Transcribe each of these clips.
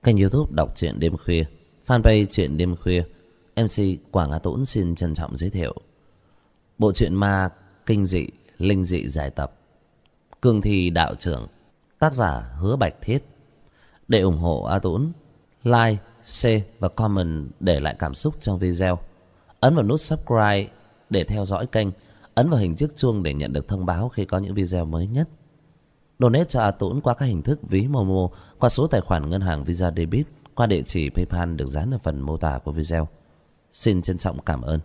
Kênh YouTube đọc truyện đêm khuya, fanpage truyện đêm khuya. MC Quảng Á Tũng xin trân trọng giới thiệu bộ truyện ma kinh dị, linh dị giải tập Cương Thi Đạo Trưởng, tác giả Hứa Bạch Thiết. Để ủng hộ A Tũng, like, share và comment để lại cảm xúc trong video. Ấn vào nút subscribe để theo dõi kênh. Ấn vào hình chiếc chuông để nhận được thông báo khi có những video mới nhất. Donate cho A Tũng qua các hình thức ví Momo, qua số tài khoản ngân hàng Visa Debit, qua địa chỉ PayPal được dán ở phần mô tả của video. Xin trân trọng cảm ơn.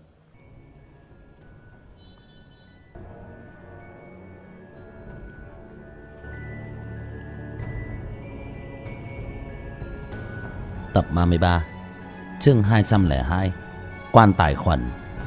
Tập 33, chương 202, Quan Tài Khuẩn.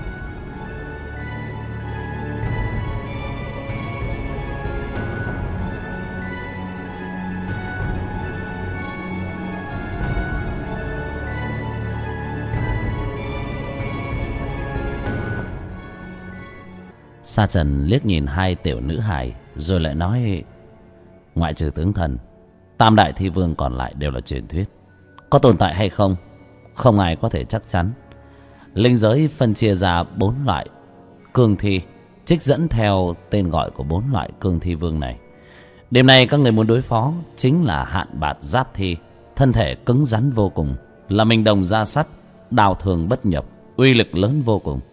Sa Trần liếc nhìn hai tiểu nữ hài rồi lại nói: ngoại trừ tướng thần, tam đại thi vương còn lại đều là truyền thuyết. Có tồn tại hay không, không ai có thể chắc chắn. Linh giới phân chia ra 4 loại cương thi, trích dẫn theo tên gọi của 4 loại cương thi vương này. Đêm nay các người muốn đối phó chính là Hạn Bạt Giáp Thi, thân thể cứng rắn vô cùng, là minh đồng da sắt, đao thường bất nhập, uy lực lớn vô cùng.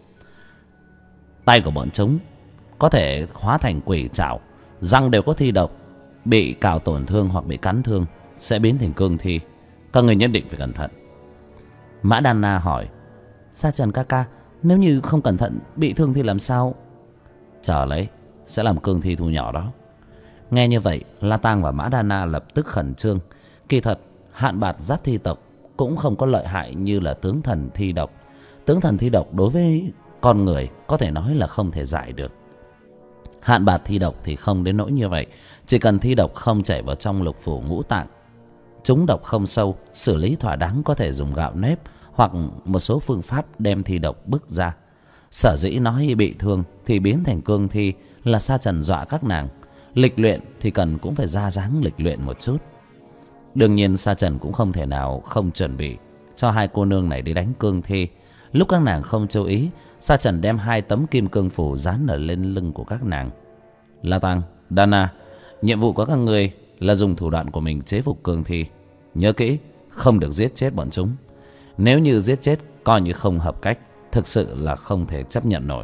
Tay của bọn chúng có thể hóa thành quỷ trảo, răng đều có thi độc, bị cào tổn thương hoặc bị cắn thương sẽ biến thành cương thi. Các người nhất định phải cẩn thận. Mã Đan Na hỏi: Sa Trần ca ca, nếu như không cẩn thận bị thương thì làm sao? Chờ lấy, sẽ làm cương thi thu nhỏ đó. Nghe như vậy, La Tang và Mã Đan Na lập tức khẩn trương. Kỳ thật, Hạn Bạt Giáp Thi tộc cũng không có lợi hại như là tướng thần thi độc. Tướng thần thi độc đối với con người có thể nói là không thể giải được. Hạn Bạt thi độc thì không đến nỗi như vậy. Chỉ cần thi độc không chảy vào trong lục phủ ngũ tạng, trúng độc không sâu, xử lý thỏa đáng có thể dùng gạo nếp hoặc một số phương pháp đem thi độc bức ra. Sở dĩ nói bị thương thì biến thành cương thi là Sa Trần dọa các nàng. Lịch luyện thì cần cũng phải ra dáng lịch luyện một chút. Đương nhiên Sa Trần cũng không thể nào không chuẩn bị cho hai cô nương này đi đánh cương thi. Lúc các nàng không chú ý, Sa Trần đem 2 tấm kim cương phủ dán ở lên lưng của các nàng. La Tang, Đan Na, nhiệm vụ của các người là dùng thủ đoạn của mình chế phục cương thi. Nhớ kỹ, không được giết chết bọn chúng. Nếu như giết chết coi như không hợp cách, thực sự là không thể chấp nhận nổi.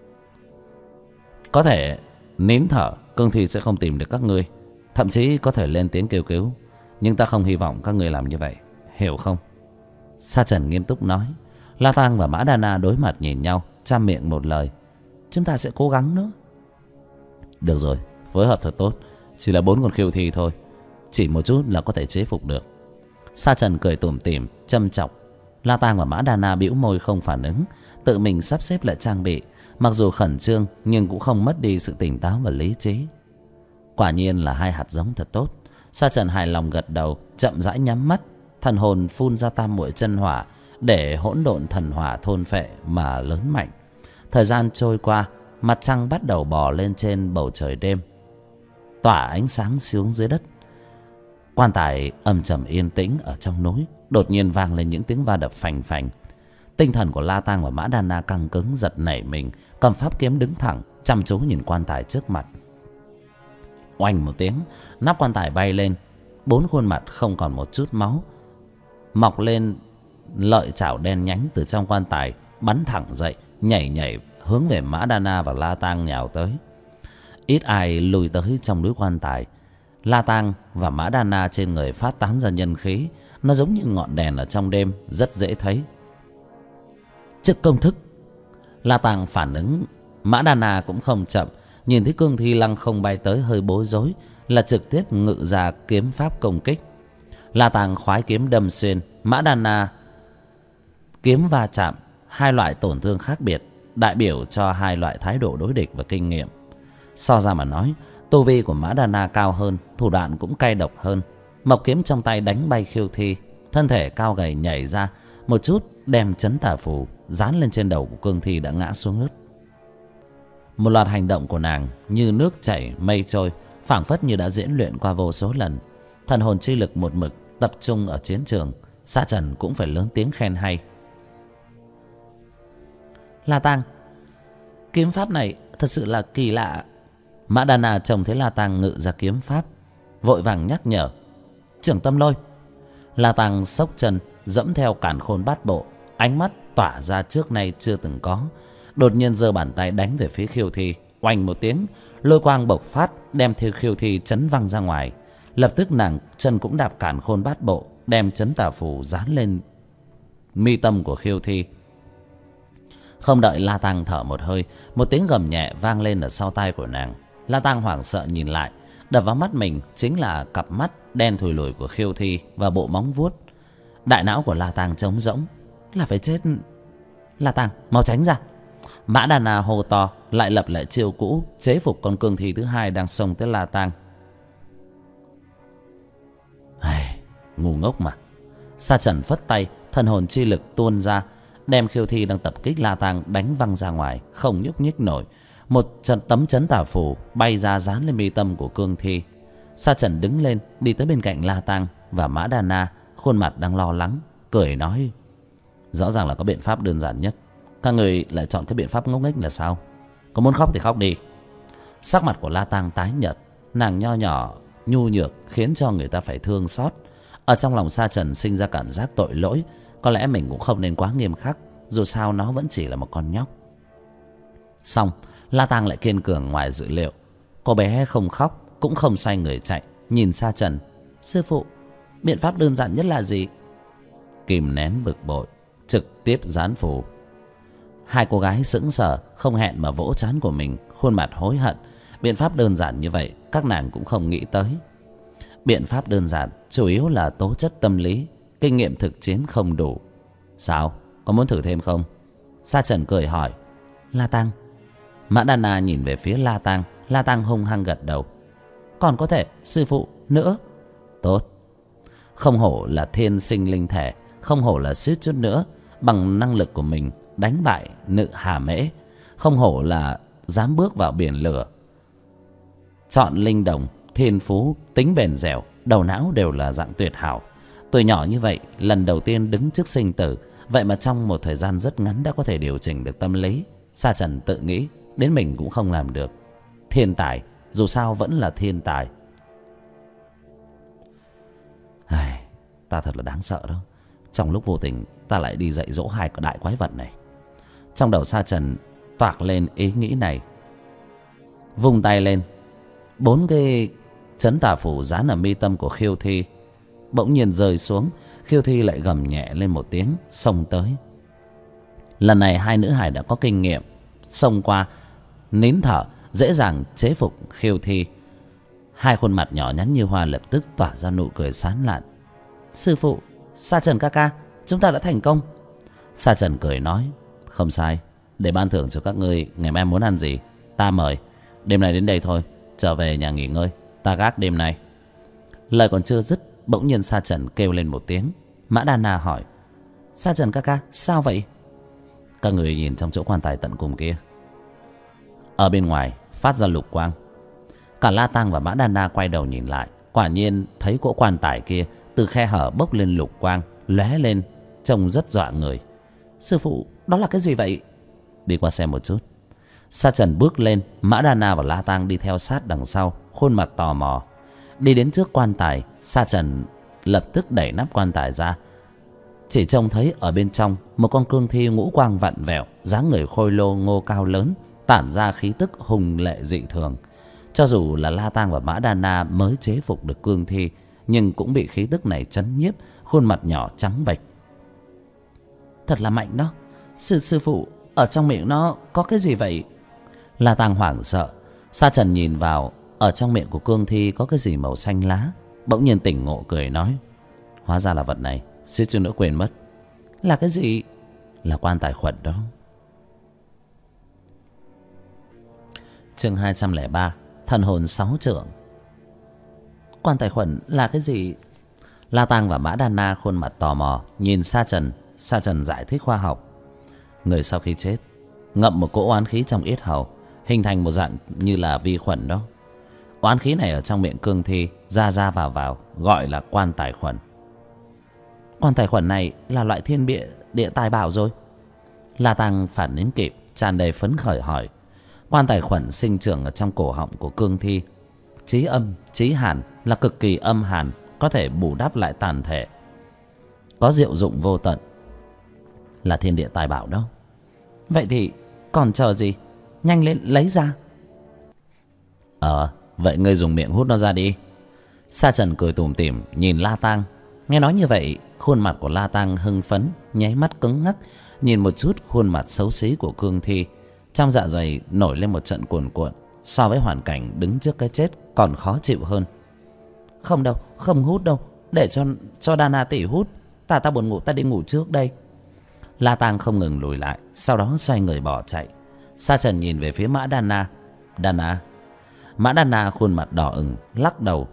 Có thể nín thở, cương thi sẽ không tìm được các ngươi, thậm chí có thể lên tiếng kêu cứu. Nhưng ta không hy vọng các ngươi làm như vậy, hiểu không? Sa Trần nghiêm túc nói. La Tang và Mã Đan Na đối mặt nhìn nhau, trăm miệng một lời: chúng ta sẽ cố gắng nữa. Được rồi, phối hợp thật tốt. Chỉ là 4 con khiêu thi thôi, chỉ một chút là có thể chế phục được. Sa Trần cười tủm tỉm châm chọc. La Tang và Mã Đan Na bĩu môi không phản ứng, tự mình sắp xếp lại trang bị. Mặc dù khẩn trương nhưng cũng không mất đi sự tỉnh táo và lý trí. Quả nhiên là 2 hạt giống thật tốt. Sa Trần hài lòng gật đầu, chậm rãi nhắm mắt, thần hồn phun ra tam muội chân hỏa để hỗn độn thần hỏa thôn phệ mà lớn mạnh. Thời gian trôi qua, mặt trăng bắt đầu bò lên trên bầu trời đêm, tỏa ánh sáng xuống dưới đất. Quan tài âm trầm yên tĩnh ở trong núi đột nhiên vang lên những tiếng va đập phành phành. Tinh thần của La Tang và Mã Đan Na căng cứng, giật nảy mình, cầm pháp kiếm đứng thẳng, chăm chú nhìn quan tài trước mặt. Oanh một tiếng, nắp quan tài bay lên, 4 khuôn mặt không còn một chút máu, mọc lên lợi chảo đen nhánh từ trong quan tài, bắn thẳng dậy, nhảy nhảy hướng về Mã Đan Na và La Tang nhào tới. Ít ai lùi tới trong núi quan tài. La Tang và Mã Đan Na trên người phát tán ra nhân khí, nó giống như ngọn đèn ở trong đêm, rất dễ thấy. Trước công thức, La Tang phản ứng, Mã Đan Na cũng không chậm. Nhìn thấy cương thi lăng không bay tới hơi bối rối, là trực tiếp ngự ra kiếm pháp công kích. La Tang khoái kiếm đâm xuyên, Mã Đan Na kiếm va chạm, 2 loại tổn thương khác biệt, đại biểu cho 2 loại thái độ đối địch và kinh nghiệm. So ra mà nói, tu vi của Mã Đan Na cao hơn, thủ đoạn cũng cay độc hơn. Mộc kiếm trong tay đánh bay khiêu thi, thân thể cao gầy nhảy ra một chút, đem chấn tà phù dán lên trên đầu của cương thi đã ngã xuống đất. Một loạt hành động của nàng như nước chảy mây trôi, phảng phất như đã diễn luyện qua vô số lần. Thần hồn chi lực một mực tập trung ở chiến trường, Sa Trần cũng phải lớn tiếng khen hay. La Tang, kiếm pháp này thật sự là kỳ lạ. Mã Đa Na trông thấy La Tang ngự ra kiếm pháp, vội vàng nhắc nhở. Trưởng tâm lôi. La Tang xốc chân dẫm theo càn khôn bát bộ, ánh mắt tỏa ra trước nay chưa từng có. Đột nhiên giơ bàn tay đánh về phía Khiêu Thi. Oanh một tiếng, lôi quang bộc phát, đem theo Khiêu Thi chấn văng ra ngoài. Lập tức nàng chân cũng đạp càn khôn bát bộ, đem chấn tà phù dán lên mi tâm của Khiêu Thi. Không đợi La Tang thở một hơi, một tiếng gầm nhẹ vang lên ở sau tai của nàng. La Tang hoảng sợ nhìn lại, đập vào mắt mình chính là cặp mắt đen thùi lùi của Khiêu Thi và bộ móng vuốt. Đại não của La Tang trống rỗng. Là phải chết. La Tang, mau tránh ra. Mã Đa Na hô to, lại lập lại chiêu cũ, chế phục con cương thi thứ hai đang xông tới La Tang. Ngu ngốc mà. Sa Trần phất tay, thần hồn chi lực tuôn ra, đem Khiêu Thi đang tập kích La Tang đánh văng ra ngoài, không nhúc nhích nổi. Một tấm chấn tà phù bay ra dán lên mi tâm của cương thi. Sa Trần đứng lên, đi tới bên cạnh La Tang và Mã Đa Na, khuôn mặt đang lo lắng, cười nói: rõ ràng là có biện pháp đơn giản nhất, các người lại chọn cái biện pháp ngốc nghếch là sao? Có muốn khóc thì khóc đi. Sắc mặt của La Tang tái nhợt, nàng nho nhỏ nhu nhược khiến cho người ta phải thương xót. Ở trong lòng Sa Trần sinh ra cảm giác tội lỗi. Có lẽ mình cũng không nên quá nghiêm khắc, dù sao nó vẫn chỉ là một con nhóc. Xong, La Tang lại kiên cường ngoài dự liệu. Cô bé không khóc, cũng không xoay người chạy, nhìn Sa Trần. Sư phụ, biện pháp đơn giản nhất là gì? Kìm nén bực bội, trực tiếp dán phù. Hai cô gái sững sờ, không hẹn mà vỗ trán của mình, khuôn mặt hối hận. Biện pháp đơn giản như vậy các nàng cũng không nghĩ tới. Biện pháp đơn giản chủ yếu là tố chất tâm lý, kinh nghiệm thực chiến không đủ. Sao, có muốn thử thêm không? Sa Trần cười hỏi. La Tang. Mã Đa Na nhìn về phía La Tang. La Tang hung hăng gật đầu. Còn có thể, sư phụ, nữa. Tốt. Không hổ là thiên sinh linh thể, không hổ là suýt chút nữa bằng năng lực của mình đánh bại Nữ Hà Mễ, không hổ là dám bước vào biển lửa. Chọn linh đồng, thiên phú, tính bền dẻo, đầu não đều là dạng tuyệt hảo. Tuổi nhỏ như vậy, lần đầu tiên đứng trước sinh tử, vậy mà trong một thời gian rất ngắn đã có thể điều chỉnh được tâm lý. Sa Trần tự nghĩ đến mình cũng không làm được. Thiên tài, dù sao vẫn là thiên tài. Ta thật là đáng sợ đó. Trong lúc vô tình ta lại đi dạy dỗ hai đại quái vật này. Trong đầu Sa Trần toạc lên ý nghĩ này. Vung tay lên, 4 cái chấn tà phù dán ở mi tâm của Khiêu Thi bỗng nhiên rơi xuống. Khiêu Thi lại gầm nhẹ lên một tiếng, xông tới. Lần này hai nữ hài đã có kinh nghiệm, xông qua nín thở, dễ dàng chế phục Khiêu Thi. Hai khuôn mặt nhỏ nhắn như hoa lập tức tỏa ra nụ cười sán lạn. Sư phụ, Sa Trần ca ca, chúng ta đã thành công. Sa Trần cười nói. Không sai, để ban thưởng cho các ngươi. Ngày mai muốn ăn gì ta mời. Đêm nay đến đây thôi, trở về nhà nghỉ ngơi, ta gác đêm nay. Lời còn chưa dứt, bỗng nhiên Sa Trần kêu lên một tiếng. Mã Đa Na hỏi. Sa Trần ca ca, sao vậy? Các người nhìn trong chỗ quan tài tận cùng kia. Ở bên ngoài phát ra lục quang. Cả La Tang và Mã Đa Na quay đầu nhìn lại. Quả nhiên thấy cỗ quan tài kia từ khe hở bốc lên lục quang, lóe lên, trông rất dọa người. Sư phụ, đó là cái gì vậy? Đi qua xem một chút. Sa Trần bước lên, Mã Đa Na và La Tang đi theo sát đằng sau, khuôn mặt tò mò. Đi đến trước quan tài, Sa Trần lập tức đẩy nắp quan tài ra. Chỉ trông thấy ở bên trong một con cương thi ngũ quang vặn vẹo, dáng người khôi lô ngô cao lớn, tản ra khí tức hùng lệ dị thường. Cho dù là La Tang và Mã Đa Na mới chế phục được cương thi, nhưng cũng bị khí tức này chấn nhiếp, khuôn mặt nhỏ trắng bệch. Thật là mạnh đó. Sư phụ, ở trong miệng nó có cái gì vậy? La Tang hoảng sợ. Sa Trần nhìn vào, ở trong miệng của cương thi có cái gì màu xanh lá. Bỗng nhiên tỉnh ngộ cười nói. Hóa ra là vật này, suýt chút nữa quên mất. Là cái gì? Là quan tài khuẩn đó. Chương 203, thần hồn 6 trượng. Quan tài khuẩn là cái gì? La Tang và Mã Đa Na khuôn mặt tò mò nhìn Sa Trần. Sa Trần giải thích khoa học. Người sau khi chết ngậm một cỗ oán khí trong yết hầu, hình thành một dạng như là vi khuẩn đó. Oán khí này ở trong miệng cương thi ra vào gọi là quan tài khuẩn. Quan tài khuẩn này là loại thiên địa tài bảo rồi. La Tang phản ứng kịp, tràn đầy phấn khởi hỏi. Quan tài khuẩn sinh trưởng ở trong cổ họng của cương thi, chí âm chí hàn, là cực kỳ âm hàn, có thể bù đắp lại tàn thể, có diệu dụng vô tận, là thiên địa tài bảo đâu. Vậy thì còn chờ gì, nhanh lên lấy ra. Vậy ngươi dùng miệng hút nó ra đi. Sa Trần cười tủm tỉm nhìn La Tang. Nghe nói như vậy, khuôn mặt của La Tang hưng phấn, nháy mắt cứng ngắc, nhìn một chút khuôn mặt xấu xí của cương thi, trong dạ dày nổi lên một trận cuồn cuộn. So với hoàn cảnh đứng trước cái chết còn khó chịu hơn. Không đâu, không hút đâu, để cho Đana tỷ hút. Ta buồn ngủ, ta đi ngủ trước đây. La Tang không ngừng lùi lại, sau đó xoay người bỏ chạy. Sa Trần nhìn về phía Mã Đana. Mã Đana khuôn mặt đỏ ửng, lắc đầu.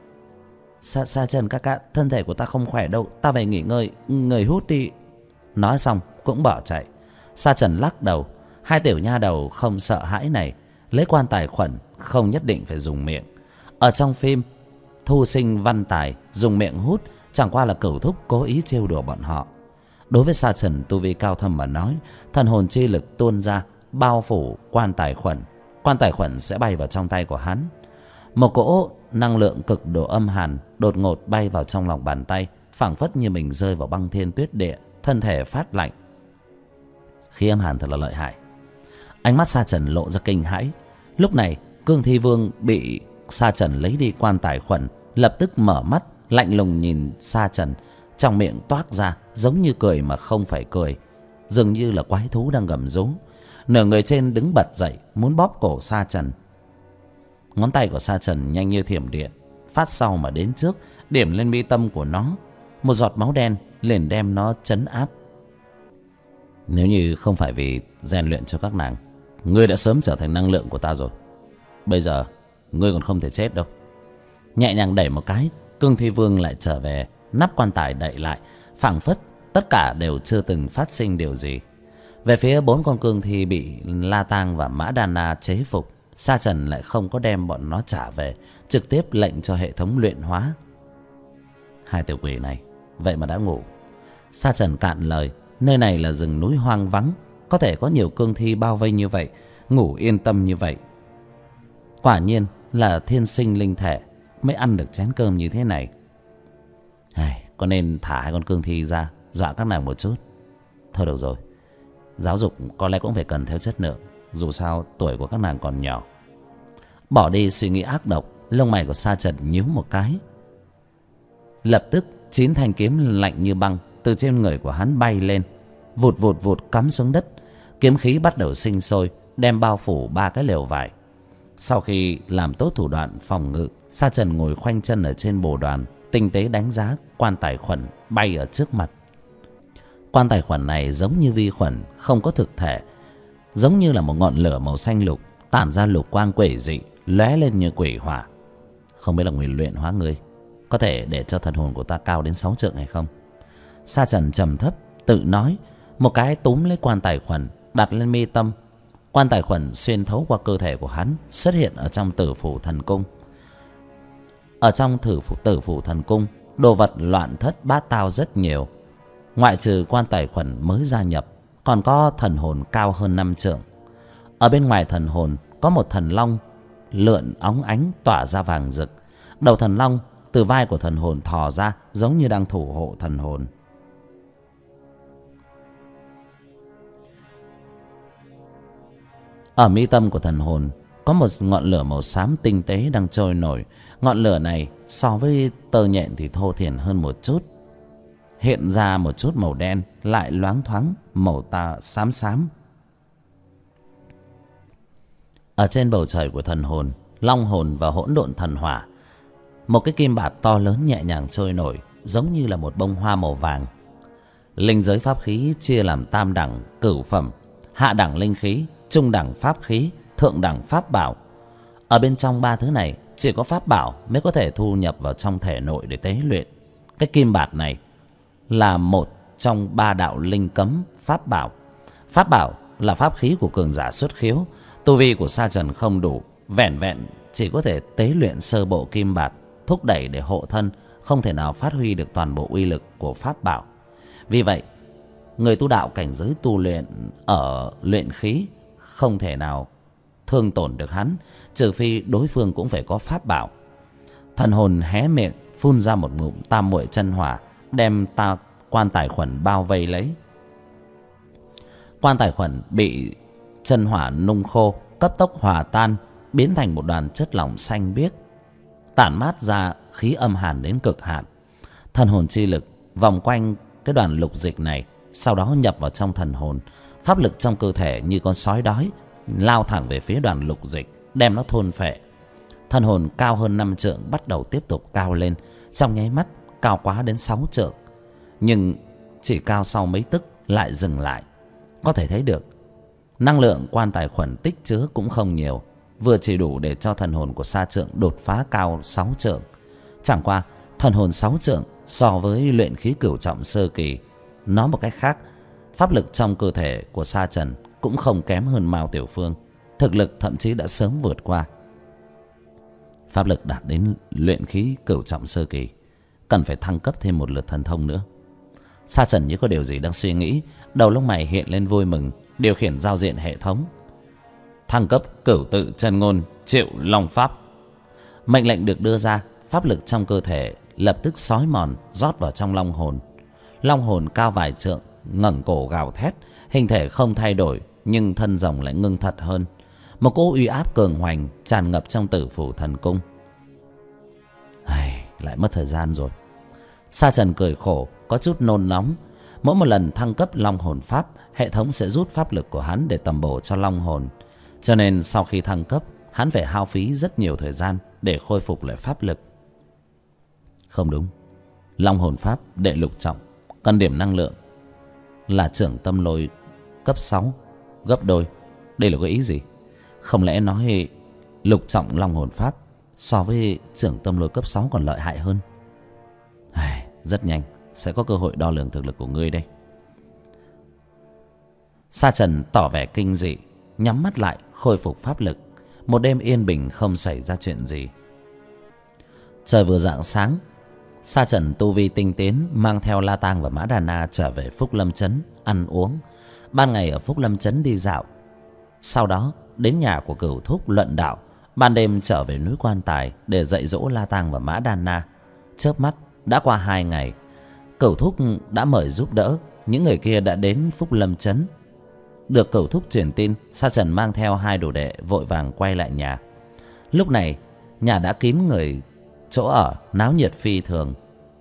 Sa Trần ca ca, thân thể của ta không khỏe đâu, ta về nghỉ ngơi, người hút đi. Nói xong cũng bỏ chạy. Sa Trần lắc đầu. Hai tiểu nha đầu không sợ hãi này lấy quan tài khuẩn không nhất định phải dùng miệng. Ở trong phim Thu Sinh Văn Tài dùng miệng hút chẳng qua là cẩu thúc cố ý trêu đùa bọn họ. Đối với Sa Trần tu vi cao thâm mà nói, thần hồn chi lực tuôn ra bao phủ quan tài khuẩn sẽ bay vào trong tay của hắn. Một cỗ năng lượng cực độ âm hàn đột ngột bay vào trong lòng bàn tay, phảng phất như mình rơi vào băng thiên tuyết địa, thân thể phát lạnh. Khí âm hàn thật là lợi hại. Ánh mắt Sa Trần lộ ra kinh hãi. Lúc này Cương Thi Vương bị Sa Trần lấy đi quan tài khuẩn, lập tức mở mắt lạnh lùng nhìn Sa Trần, trong miệng toát ra giống như cười mà không phải cười, dường như là quái thú đang gầm rú. Nửa người trên đứng bật dậy muốn bóp cổ Sa Trần. Ngón tay của Sa Trần nhanh như thiểm điện, phát sau mà đến trước, điểm lên mi tâm của nó. Một giọt máu đen liền đem nó trấn áp. Nếu như không phải vì rèn luyện cho các nàng, ngươi đã sớm trở thành năng lượng của ta rồi. Bây giờ ngươi còn không thể chết đâu. Nhẹ nhàng đẩy một cái, Cương Thi Vương lại trở về, nắp quan tài đậy lại, phảng phất tất cả đều chưa từng phát sinh điều gì. Về phía 4 con cương thi bị La Tang và Mã Đana chế phục, Sa Trần lại không có đem bọn nó trả về, trực tiếp lệnh cho hệ thống luyện hóa. Hai tiểu quỷ này vậy mà đã ngủ. Sa Trần cạn lời. Nơi này là rừng núi hoang vắng, có thể có nhiều cương thi bao vây như vậy, ngủ yên tâm như vậy. Quả nhiên là thiên sinh linh thể mới ăn được chén cơm như thế này. Có nên thả hai con cương thi ra dọa các nàng một chút. Thôi được rồi, giáo dục có lẽ cũng phải cần theo chất lượng, dù sao tuổi của các nàng còn nhỏ. Bỏ đi suy nghĩ ác độc, lông mày của Sa Trần nhíu một cái. Lập tức 9 thanh kiếm lạnh như băng từ trên người của hắn bay lên, vụt vụt vụt cắm xuống đất. Kiếm khí bắt đầu sinh sôi, đem bao phủ 3 cái lều vải. Sau khi làm tốt thủ đoạn phòng ngự, Sa Trần ngồi khoanh chân ở trên bồ đoàn, tinh tế đánh giá quan tài khuẩn bay ở trước mặt. Quan tài khuẩn này giống như vi khuẩn, không có thực thể, giống như là một ngọn lửa màu xanh lục, tản ra lục quang quỷ dị, lóe lên như quỷ hỏa. Không biết là nguyền luyện hóa ngươi có thể để cho thần hồn của ta cao đến 6 trượng hay không? Sa Trần trầm thấp tự nói, một cái túm lấy quan tài khuẩn đặt lên mi tâm. Quan tài khuẩn xuyên thấu qua cơ thể của hắn, xuất hiện ở trong Tử Phủ Thần Cung. Ở trong Tử Phủ Thần Cung, đồ vật loạn thất bát tao rất nhiều. Ngoại trừ quan tài khuẩn mới gia nhập, còn có thần hồn cao hơn 5 trượng. Ở bên ngoài thần hồn có một thần long lượn óng ánh tỏa ra vàng rực. Đầu thần long từ vai của thần hồn thò ra, giống như đang thủ hộ thần hồn. Ở mi tâm của thần hồn có một ngọn lửa màu xám tinh tế đang trôi nổi. Ngọn lửa này so với tơ nhện thì thô thiển hơn một chút, hiện ra một chút màu đen, lại loáng thoáng màu xám xám. Ở trên bầu trời của thần hồn, long hồn và hỗn độn thần hỏa, một cái kim bạt to lớn nhẹ nhàng trôi nổi, giống như là một bông hoa màu vàng. Linh giới pháp khí chia làm tam đẳng cửu phẩm: hạ đẳng linh khí, trung đẳng pháp khí, thượng đẳng pháp bảo. Ở bên trong 3 thứ này, chỉ có pháp bảo mới có thể thu nhập vào trong thể nội để tế luyện. Cái kim bạt này là một trong 3 đạo linh cấm pháp bảo. Pháp bảo là pháp khí của cường giả xuất khiếu. Tu vi của Sa Trần không đủ, vẻn vẹn chỉ có thể tế luyện sơ bộ kim bạt, thúc đẩy để hộ thân, không thể nào phát huy được toàn bộ uy lực của pháp bảo. Vì vậy, người tu đạo cảnh giới tu luyện ở luyện khí không thể nào thương tổn được hắn, trừ phi đối phương cũng phải có pháp bảo. Thần hồn hé miệng phun ra một ngụm tam muội chân hỏa, đem quan tài khuẩn bao vây lấy. Quan tài khuẩn bị chân hỏa nung khô, cấp tốc hòa tan, biến thành một đoàn chất lỏng xanh biếc, tản mát ra khí âm hàn đến cực hạn. Thần hồn chi lực vòng quanh cái đoàn lục dịch này, sau đó nhập vào trong thần hồn. Pháp lực trong cơ thể như con sói đói lao thẳng về phía đoàn lục dịch, đem nó thôn phệ. Thần hồn cao hơn 5 trượng bắt đầu tiếp tục cao lên, trong nháy mắt cao quá đến 6 trượng, nhưng chỉ cao sau mấy tức lại dừng lại. Có thể thấy được năng lượng quan tài khuẩn tích chứa cũng không nhiều, vừa chỉ đủ để cho thần hồn của Sa Trượng đột phá cao 6 trượng. Chẳng qua thần hồn 6 trượng so với luyện khí cửu trọng sơ kỳ, nói một cách khác, pháp lực trong cơ thể của Sa Trần cũng không kém hơn Mao Tiểu Phương, thực lực thậm chí đã sớm vượt qua. Pháp lực đạt đến luyện khí cửu trọng sơ kỳ, cần phải thăng cấp thêm một lượt thần thông nữa. Sa Trần như có điều gì đang suy nghĩ, đầu lông mày hiện lên vui mừng, điều khiển giao diện hệ thống. Thăng cấp cửu tự chân ngôn triệu long pháp. Mệnh lệnh được đưa ra, pháp lực trong cơ thể lập tức xói mòn, rót vào trong long hồn. Long hồn cao vài trượng, ngẩng cổ gào thét, hình thể không thay đổi nhưng thân rồng lại ngưng thật hơn. Một cỗ uy áp cường hoành tràn ngập trong Tử Phủ Thần Cung. Lại mất thời gian rồi. Sa Trần cười khổ, có chút nôn nóng. Mỗi một lần thăng cấp long hồn pháp, hệ thống sẽ rút pháp lực của hắn để tầm bổ cho long hồn. Cho nên sau khi thăng cấp, hắn phải hao phí rất nhiều thời gian để khôi phục lại pháp lực. Không đúng, long hồn pháp đệ lục trọng cần điểm năng lượng là trưởng tâm lôi cấp 6 gấp đôi. Đây là có ý gì? Không lẽ nói lục trọng long hồn pháp so với trưởng tâm lôi cấp 6 còn lợi hại hơn? Rất nhanh sẽ có cơ hội đo lường thực lực của ngươi đây. Sa Trần tỏ vẻ kinh dị, nhắm mắt lại khôi phục pháp lực. Một đêm yên bình không xảy ra chuyện gì. Trời vừa rạng sáng, Sa Trần tu vi tinh tiến mang theo La Tang và Mã Đà Na trở về Phúc Lâm Trấn ăn uống. Ban ngày ở Phúc Lâm Trấn đi dạo, sau đó đến nhà của Cửu Thúc luận đạo. Ban đêm trở về núi Quan Tài để dạy dỗ La Tang và Mã Đà Na. Chớp mắt đã qua 2 ngày, Cửu Thúc đã mời giúp đỡ. Những người kia đã đến Phúc Lâm Trấn. Được Cửu Thúc truyền tin, Sa Trần mang theo 2 đồ đệ vội vàng quay lại nhà. Lúc này nhà đã kín người, chỗ ở náo nhiệt phi thường.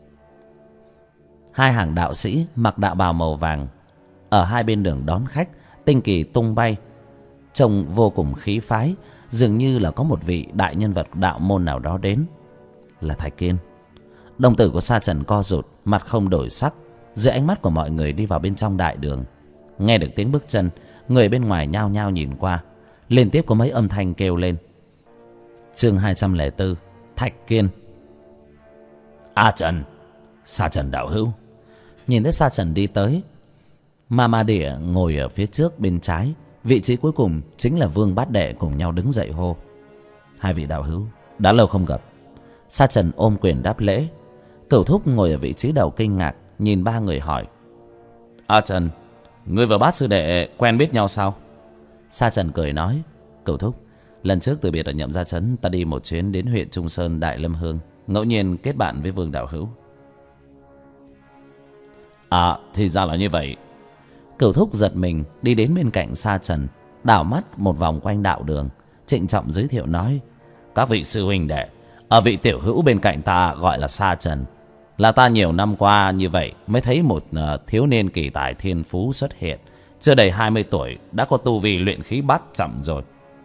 2 hàng đạo sĩ mặc đạo bào màu vàng ở hai bên đường đón khách, tinh kỳ tung bay, trông vô cùng khí phái, dường như là có một vị đại nhân vật đạo môn nào đó đến. Là Thạch Kiên. Đồng tử của Sa Trần co rụt, mặt không đổi sắc. Dưới ánh mắt của mọi người đi vào bên trong đại đường. Nghe được tiếng bước chân, người bên ngoài nhao nhao nhìn qua. Liên tiếp có mấy âm thanh kêu lên. Chương 204, Thạch Kiên. A Trần, Sa Trần đạo hữu. Nhìn thấy Sa Trần đi tới, Ma Địa ngồi ở phía trước bên trái, vị trí cuối cùng chính là Vương Bát Đệ cùng nhau đứng dậy hô. 2 vị đạo hữu, đã lâu không gặp. Sa Trần ôm quyền đáp lễ. Cửu Thúc ngồi ở vị trí đầu kinh ngạc, nhìn 3 người hỏi. A Trần, ngươi và Bát sư đệ quen biết nhau sao? Sa Trần cười nói. Cửu Thúc, lần trước từ biệt ở Nhậm Gia Trấn, ta đi một chuyến đến huyện Trung Sơn Đại Lâm Hương, ngẫu nhiên kết bạn với Vương đạo hữu. Thì ra là như vậy. Cửu Thúc giật mình đi đến bên cạnh Sa Trần, đảo mắt một vòng quanh đạo đường, trịnh trọng giới thiệu nói. Các vị sư huynh đệ, ở vị tiểu hữu bên cạnh ta gọi là Sa Trần. Là ta nhiều năm qua như vậy mới thấy một thiếu niên kỳ tài thiên phú xuất hiện. Chưa đầy 20 tuổi đã có tu vi luyện khí bát trọng rồi.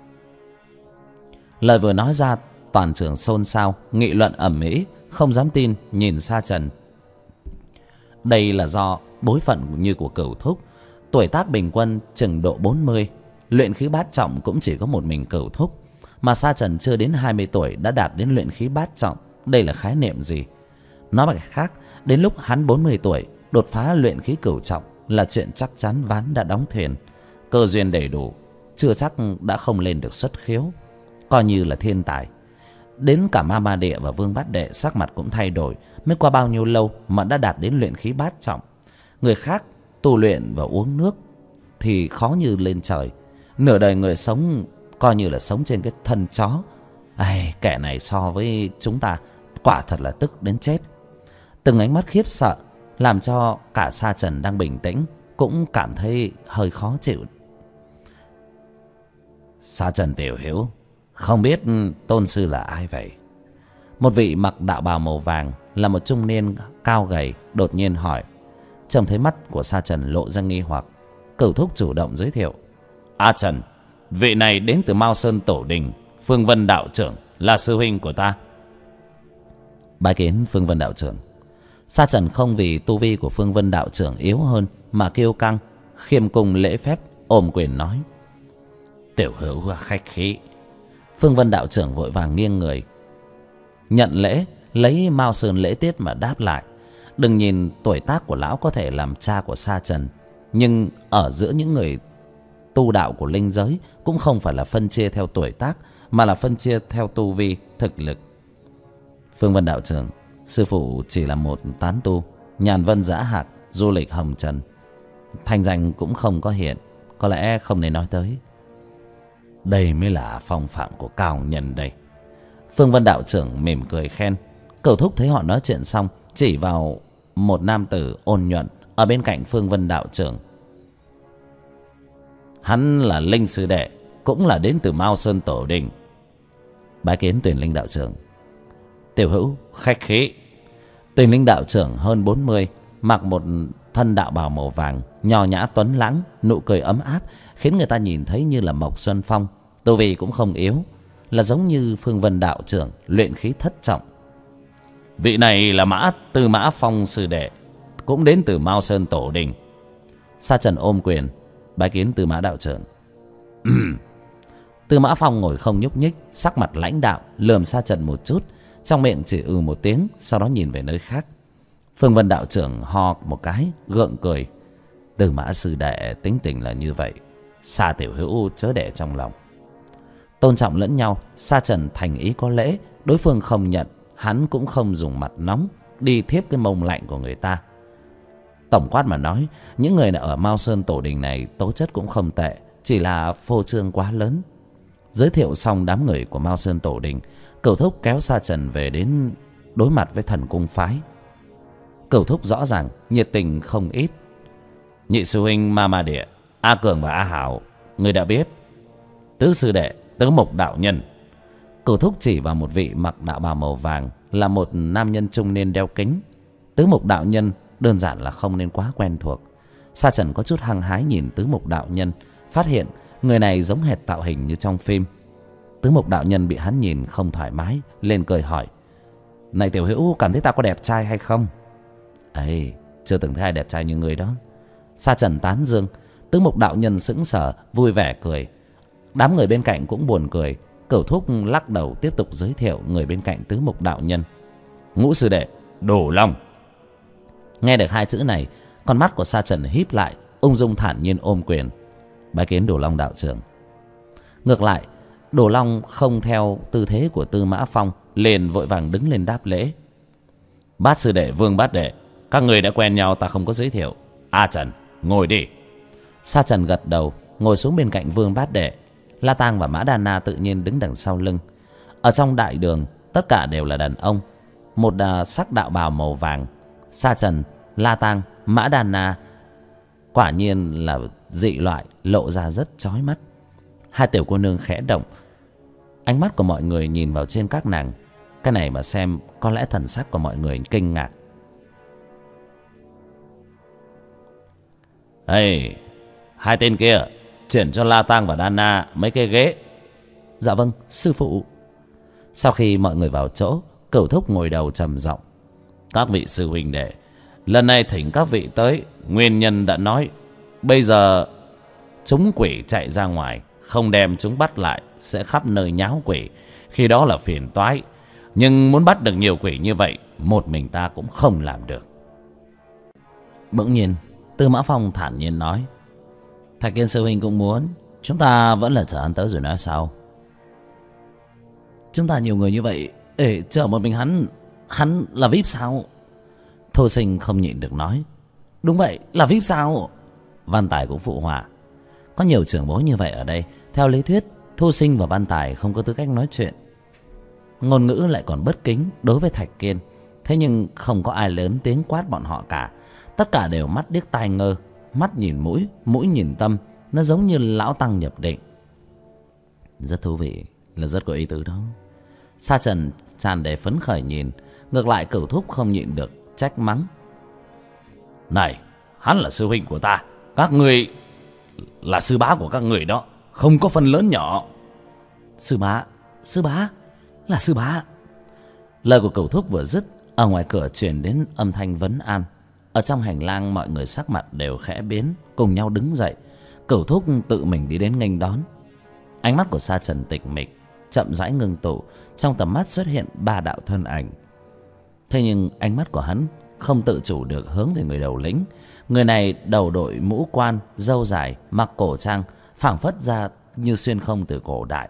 Lời vừa nói ra, toàn trường xôn xao, nghị luận ầm ĩ, không dám tin nhìn Sa Trần. Đây là do bối phận như của Cửu Thúc, tuổi tác bình quân chừng độ 40, luyện khí bát trọng cũng chỉ có một mình Cửu Thúc, mà Sa Trần chưa đến 20 tuổi đã đạt đến luyện khí bát trọng. Đây là khái niệm gì? Nói bằng cách khác, đến lúc hắn 40 tuổi đột phá luyện khí cửu trọng là chuyện chắc chắn ván đã đóng thuyền. Cơ duyên đầy đủ, chưa chắc đã không lên được xuất khiếu, coi như là thiên tài. Đến cả Ma Địa và Vương Bát Đệ sắc mặt cũng thay đổi, mới qua bao nhiêu lâu mà đã đạt đến luyện khí bát trọng. Người khác tu luyện và uống nước thì khó như lên trời. Nửa đời người sống coi như là sống trên cái thân chó. Ai, kẻ này so với chúng ta quả thật là tức đến chết. Từng ánh mắt khiếp sợ làm cho cả Sa Trần đang bình tĩnh cũng cảm thấy hơi khó chịu. Sa Trần tiểu hữu, không biết tôn sư là ai vậy? Một vị mặc đạo bào màu vàng là một trung niên cao gầy đột nhiên hỏi. Trông thấy mắt của Sa Trần lộ ra nghi hoặc, Cửu Thúc chủ động giới thiệu. A Trần, vị này đến từ Mao Sơn Tổ Đình, Phương Vân đạo trưởng là sư huynh của ta. Bái kiến Phương Vân đạo trưởng. Sa Trần không vì tu vi của Phương Vân đạo trưởng yếu hơn mà kiêu căng, khiêm cung lễ phép ôm quyền nói. Tiểu hữu khách khí. Phương Vân đạo trưởng vội vàng nghiêng người nhận lễ, lấy Mao Sơn lễ tiết mà đáp lại. Đừng nhìn tuổi tác của lão có thể làm cha của Sa Trần, nhưng ở giữa những người tu đạo của linh giới cũng không phải là phân chia theo tuổi tác, mà là phân chia theo tu vi, thực lực. Phương Vân đạo trưởng, sư phụ chỉ là một tán tu, nhàn vân dã hạc, du lịch hồng trần, thanh danh cũng không có hiện, có lẽ không nên nói tới. Đây mới là phong phạm của cao nhân đây. Phương Vân đạo trưởng mỉm cười khen. Cửu Thúc thấy họ nói chuyện xong, chỉ vào một nam tử ôn nhuận ở bên cạnh Phương Vân đạo trưởng. Hắn là Linh sư đệ, cũng là đến từ Mao Sơn Tổ Đình. Bái kiến Tuyển Linh đạo trưởng. Tiểu hữu khách khí. Tuyển Linh đạo trưởng hơn 40, mặc một thân đạo bào màu vàng, nho nhã tuấn lãng, nụ cười ấm áp khiến người ta nhìn thấy như là Mộc Xuân Phong. Tu vi cũng không yếu, là giống như Phương Vân đạo trưởng luyện khí thất trọng. Vị này là Tư Mã Phong sư đệ, cũng đến từ Mao Sơn Tổ Đình. Sa Trần ôm quyền bái kiến Tư Mã đạo trưởng. Tư Mã Phong ngồi không nhúc nhích, sắc mặt lãnh đạo, lườm Sa Trần một chút, trong miệng chỉ một tiếng, sau đó nhìn về nơi khác. Phương Vân đạo trưởng ho một cái, gượng cười. Tư Mã sư đệ tính tình là như vậy, Sa tiểu hữu chớ để trong lòng. Tôn trọng lẫn nhau, Sa Trần thành ý có lễ, đối phương không nhận, hắn cũng không dùng mặt nóng đi thiếp cái mông lạnh của người ta. Tổng quát mà nói, những người ở Mao Sơn Tổ Đình này tố chất cũng không tệ, chỉ là phô trương quá lớn. Giới thiệu xong đám người của Mao Sơn Tổ Đình, Cửu Thúc kéo Sa Trần về đến đối mặt với Thần Cung phái. Cửu Thúc rõ ràng nhiệt tình không ít. Nhị sư huynh Ma Ma Địa, A Cường và A Hảo, người đã biết. Tứ sư đệ Tứ Mục đạo nhân. Cửu Thúc chỉ vào một vị mặc đạo bào màu vàng, là một nam nhân trung niên đeo kính. Tứ Mục đạo nhân đơn giản là không nên quá quen thuộc. Sa Trần có chút hăng hái nhìn Tứ Mục đạo nhân, phát hiện người này giống hệt tạo hình như trong phim. Tứ Mục đạo nhân bị hắn nhìn không thoải mái, lên cười hỏi. Này tiểu hữu, cảm thấy ta có đẹp trai hay không? Ấy, chưa từng thấy ai đẹp trai như người đó. Sa Trần tán dương. Tứ Mục đạo nhân sững sờ, vui vẻ cười. Đám người bên cạnh cũng buồn cười. Cửu Thúc lắc đầu tiếp tục giới thiệu người bên cạnh Tứ Mục đạo nhân. Ngũ sư đệ Đồ Long. Nghe được hai chữ này, con mắt của Sa Trần híp lại, ung dung thản nhiên ôm quyền bái kiến Đồ Long đạo trưởng. Ngược lại, Đồ Long không theo tư thế của Tư Mã Phong, liền vội vàng đứng lên đáp lễ. Bát sư đệ Vương Bát đệ, các người đã quen nhau, ta không có giới thiệu. A Trần, ngồi đi. Sa Trần gật đầu, ngồi xuống bên cạnh Vương Bát đệ. La Tang và Mã Đa Na tự nhiên đứng đằng sau lưng. Ở trong đại đường, tất cả đều là đàn ông, một sắc đạo bào màu vàng. Sa Trần, La Tang, Mã Đa Na quả nhiên là dị loại, lộ ra rất chói mắt. Hai tiểu cô nương khẽ động, ánh mắt của mọi người nhìn vào trên các nàng. Cái này mà xem, có lẽ thần sắc của mọi người kinh ngạc. Hey, hai tên kia chuyển cho La Tang và Đana mấy cái ghế. Dạ vâng, sư phụ. Sau khi mọi người vào chỗ, Cửu Thúc ngồi đầu trầm giọng. Các vị sư huynh đệ, lần này thỉnh các vị tới, nguyên nhân đã nói. Bây giờ chúng quỷ chạy ra ngoài, không đem chúng bắt lại sẽ khắp nơi nháo quỷ, khi đó là phiền toái. Nhưng muốn bắt được nhiều quỷ như vậy, một mình ta cũng không làm được. Bỗng nhiên Tư Mã Phong thản nhiên nói. Thạch Kiên sư huynh cũng muốn, chúng ta vẫn là chờ hắn tới rồi nói sau. Chúng ta nhiều người như vậy để chờ một mình hắn là VIP sao? Thu Sinh không nhịn được nói: Đúng vậy, là VIP sao? Văn Tài cũng phụ họa. Có nhiều trưởng bối như vậy ở đây. Theo lý thuyết Thu Sinh và Văn Tài không có tư cách nói chuyện, ngôn ngữ lại còn bất kính đối với Thạch Kiên. Thế nhưng không có ai lớn tiếng quát bọn họ cả. Tất cả đều mắt điếc tai ngơ, mắt nhìn mũi, mũi nhìn tâm. Nó giống như lão tăng nhập định. Rất thú vị, là rất có ý tứ đó. Sa Trần tràn đầy phấn khởi nhìn. Ngược lại Cửu Thúc không nhịn được trách mắng: Này, hắn là sư huynh của ta, các người là sư bá của các người đó, không có phân lớn nhỏ. Sư bá, là sư bá. Lời của Cửu Thúc vừa dứt, ở ngoài cửa truyền đến âm thanh vấn an. Ở trong hành lang mọi người sắc mặt đều khẽ biến, cùng nhau đứng dậy. Cửu Thúc tự mình đi đến nghênh đón. Ánh mắt của Sa Trần tịch mịch, chậm rãi ngưng tụ. Trong tầm mắt xuất hiện 3 đạo thân ảnh. Thế nhưng ánh mắt của hắn không tự chủ được hướng về người đầu lĩnh. Người này đầu đội mũ quan, râu dài, mặc cổ trang, phảng phất ra như xuyên không từ cổ đại.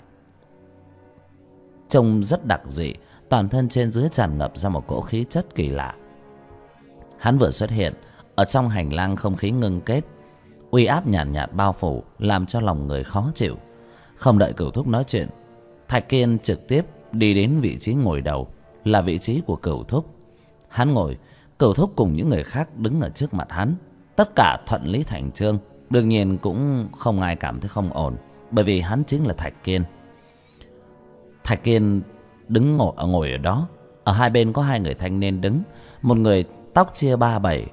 Trông rất đặc dị, toàn thân trên dưới tràn ngập ra một cỗ khí chất kỳ lạ. Hắn vừa xuất hiện, ở trong hành lang không khí ngưng kết, uy áp nhàn nhạt bao phủ, làm cho lòng người khó chịu. Không đợi Cửu Thúc nói chuyện, Thạch Kiên trực tiếp đi đến vị trí ngồi đầu, là vị trí của Cửu Thúc. Hắn ngồi, Cửu Thúc cùng những người khác đứng ở trước mặt hắn. Tất cả thuận lý thành chương. Đương nhiên cũng không ai cảm thấy không ổn, bởi vì hắn chính là Thạch Kiên. Thạch Kiên đứng ngồi ở đó. Ở hai bên có 2 người thanh niên đứng. Một người tóc chia 3/7,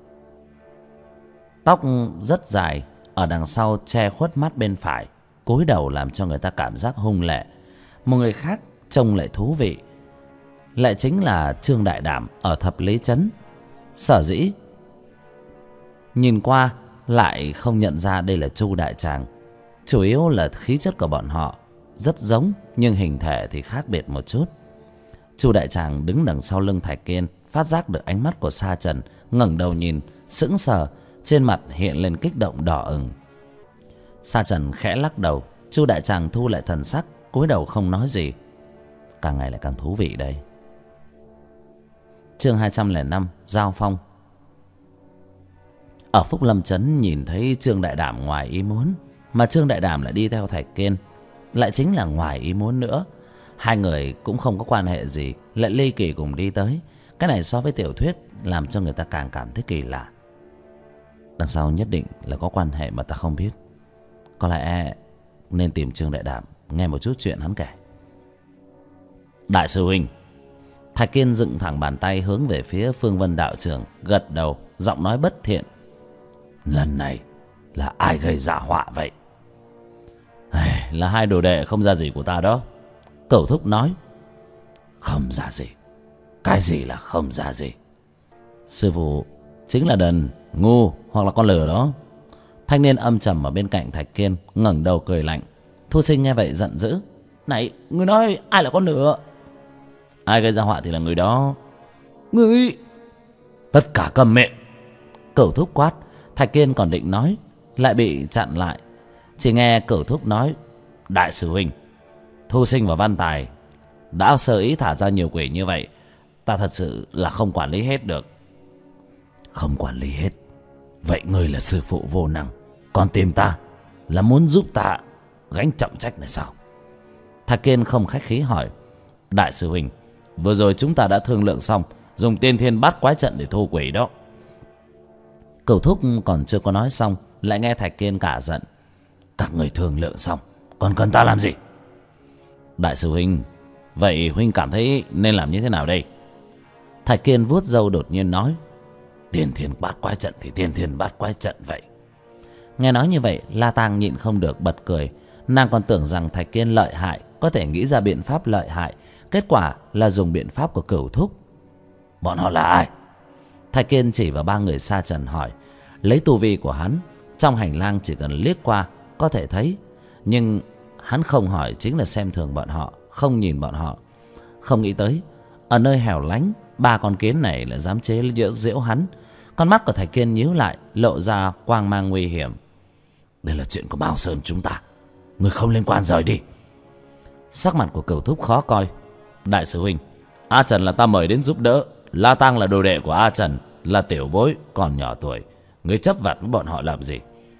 tóc rất dài, ở đằng sau che khuất mắt bên phải, cúi đầu làm cho người ta cảm giác hung lệ. Một người khác trông lại thú vị, lại chính là Trương Đại Đảm ở Thập Lý Trấn. Sở dĩ nhìn qua lại không nhận ra đây là Chu Đại Tràng. Chủ yếu là khí chất của bọn họ rất giống, nhưng hình thể thì khác biệt một chút. Chu Đại Tràng đứng đằng sau lưng Thạch Kiên, phát giác được ánh mắt của Sa Trần, ngẩng đầu nhìn, sững sờ, trên mặt hiện lên kích động đỏ ửng. Sa Trần khẽ lắc đầu. Chu Đại Tràng thu lại thần sắc, cúi đầu không nói gì. Càng ngày lại càng thú vị đây. Chương 205, giao phong. Ở Phúc Lâm Trấn nhìn thấy Trương Đại Đảm ngoài ý muốn, mà Trương Đại Đảm lại đi theo Thạch Kiên, lại chính là ngoài ý muốn nữa. 2 người cũng không có quan hệ gì, lại ly kỳ cùng đi tới. Cái này so với tiểu thuyết làm cho người ta càng cảm thấy kỳ lạ. Đằng sau nhất định là có quan hệ mà ta không biết. Có lẽ nên tìm Trương Đại Đảm, nghe một chút chuyện hắn kể. Đại sư huynh. Thạch Kiên dựng thẳng bàn tay hướng về phía Phương Vân đạo trưởng, gật đầu, giọng nói bất thiện: Lần này là ai gây ra họa vậy? Là 2 đồ đệ không ra gì của ta đó. Cửu Thúc nói. Không ra gì? Cái gì là không ra gì? Sư phụ chính là đần, ngu hoặc là con lừa đó. Thanh niên âm trầm ở bên cạnh Thạch Kiên ngẩng đầu cười lạnh. Thu Sinh nghe vậy giận dữ: Này, ngươi nói ai là con lừa? Ai gây ra họa thì là người đó. Ngươi... Tất cả câm miệng. Cửu Thúc quát. Thạch Kiên còn định nói, lại bị chặn lại. Chỉ nghe Cửu Thúc nói: Đại sư huynh, Thu Sinh và Văn Tài đã sơ ý thả ra nhiều quỷ như vậy, ta thật sự là không quản lý hết được. Không quản lý hết? Vậy ngươi là sư phụ vô năng, còn tìm ta là muốn giúp ta gánh trọng trách này sao? Thạch Kiên không khách khí hỏi: Đại sư huynh, vừa rồi chúng ta đã thương lượng xong, dùng Tiên Thiên Bát Quái trận để thu quỷ đó. Cửu Thúc còn chưa có nói xong, lại nghe Thạch Kiên cả giận: Các người thương lượng xong, còn cần ta làm gì? Đại sư huynh, vậy huynh cảm thấy nên làm như thế nào đây? Thạch Kiên vuốt râu đột nhiên nói: Tiên Thiên Bát Quái trận thì Tiên Thiên Bát Quái trận vậy. Nghe nói như vậy, La Tang nhịn không được bật cười. Nàng còn tưởng rằng Thạch Kiên lợi hại, có thể nghĩ ra biện pháp lợi hại, kết quả là dùng biện pháp của Cửu Thúc. Bọn họ là ai? Thạch Kiên chỉ vào 3 người Sa Trần hỏi. Lấy tu vi của hắn, trong hành lang chỉ cần liếc qua có thể thấy, nhưng hắn không hỏi chính là xem thường bọn họ, không nhìn bọn họ. Không nghĩ tới ở nơi hẻo lánh, 3 con kiến này lại dám chế giễu hắn. Con mắt của Thạch Kiên nhíu lại, lộ ra quang mang nguy hiểm. Đây là chuyện của Bao Sơn chúng ta, người không liên quan, rời đi. Sắc mặt của Cửu Thúc khó coi. Đại sư huynh, A Trần là ta mời đến giúp đỡ, La Tăng là đồ đệ của A Trần, là tiểu bối còn nhỏ tuổi, ngươi chấp vặt với bọn họ làm gì?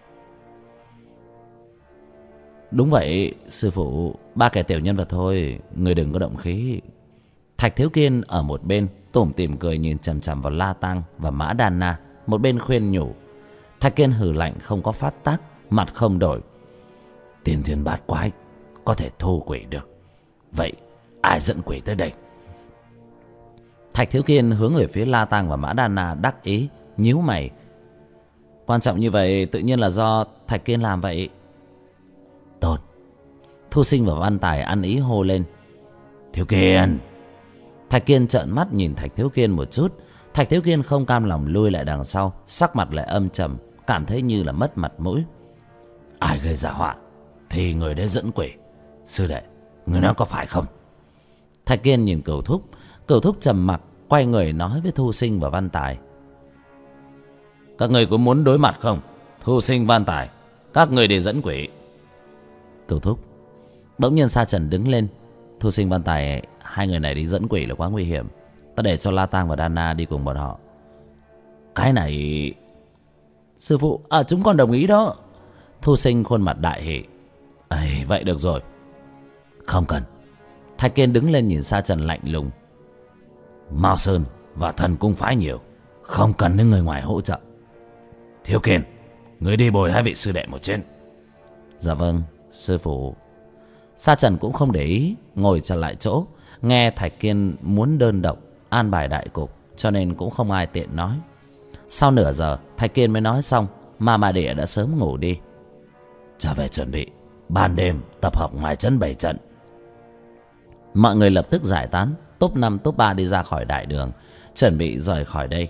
Đúng vậy sư phụ, ba kẻ tiểu nhân vật thôi, người đừng có động khí. Thạch Thiếu Kiên ở một bên tủm tỉm cười nhìn chằm chằm vào La Tăng và Mã Đan Na, một bên khuyên nhủ. Thạch Kiên hừ lạnh không có phát tác, mặt không đổi. Tiên thiên bát quái có thể thu quỷ được, vậy ai dẫn quỷ tới đây? Thạch Thiếu Kiên hướng về phía La Tăng và Mã Đan Na đắc ý, nhíu mày. Quan trọng như vậy tự nhiên là do Thạch Kiên làm vậy. Tốt. Thu Sinh và Văn Tài ăn ý hô lên. Thiếu Kiên. Thạch Kiên trợn mắt nhìn Thạch Thiếu Kiên một chút. Thạch Thiếu Kiên không cam lòng lui lại đằng sau, sắc mặt lại âm trầm, cảm thấy như là mất mặt mũi. Ai gây ra họa thì người đấy dẫn quỷ. Sư đệ, người nói có phải không? Thạch Kiên nhìn Cửu Thúc. Cửu Thúc trầm mặc, quay người nói với Thu Sinh và Văn Tài. Các người có muốn đối mặt không? Thu Sinh, Văn Tài, các người để dẫn quỷ. Cửu Thúc. Bỗng nhiên Sa Trần đứng lên. Thu Sinh, Văn Tài, hai người này đi dẫn quỷ là quá nguy hiểm, ta để cho La Tăng và Đan Na đi cùng bọn họ. Cái này... Sư phụ, chúng con đồng ý đó. Thu Sinh khuôn mặt đại hỉ. Ấy, vậy được rồi. Không cần. Thạch Kiên đứng lên nhìn Sa Trần lạnh lùng. Mao Sơn và Thần Cung phái nhiều, không cần đến người ngoài hỗ trợ. Thiếu Kiên, người đi bồi hai vị sư đệ một trên. Dạ vâng, sư phụ. Sa Trần cũng không để ý, ngồi trở lại chỗ. Nghe Thạch Kiên muốn đơn độc an bài đại cục, cho nên cũng không ai tiện nói. Sau nửa giờ Thạch Kiên mới nói xong, Ma Địa đã sớm ngủ đi. Trở về chuẩn bị, ban đêm tập hợp ngoài trấn 7 trận. Mọi người lập tức giải tán, top 5 top 3 đi ra khỏi đại đường, chuẩn bị rời khỏi đây.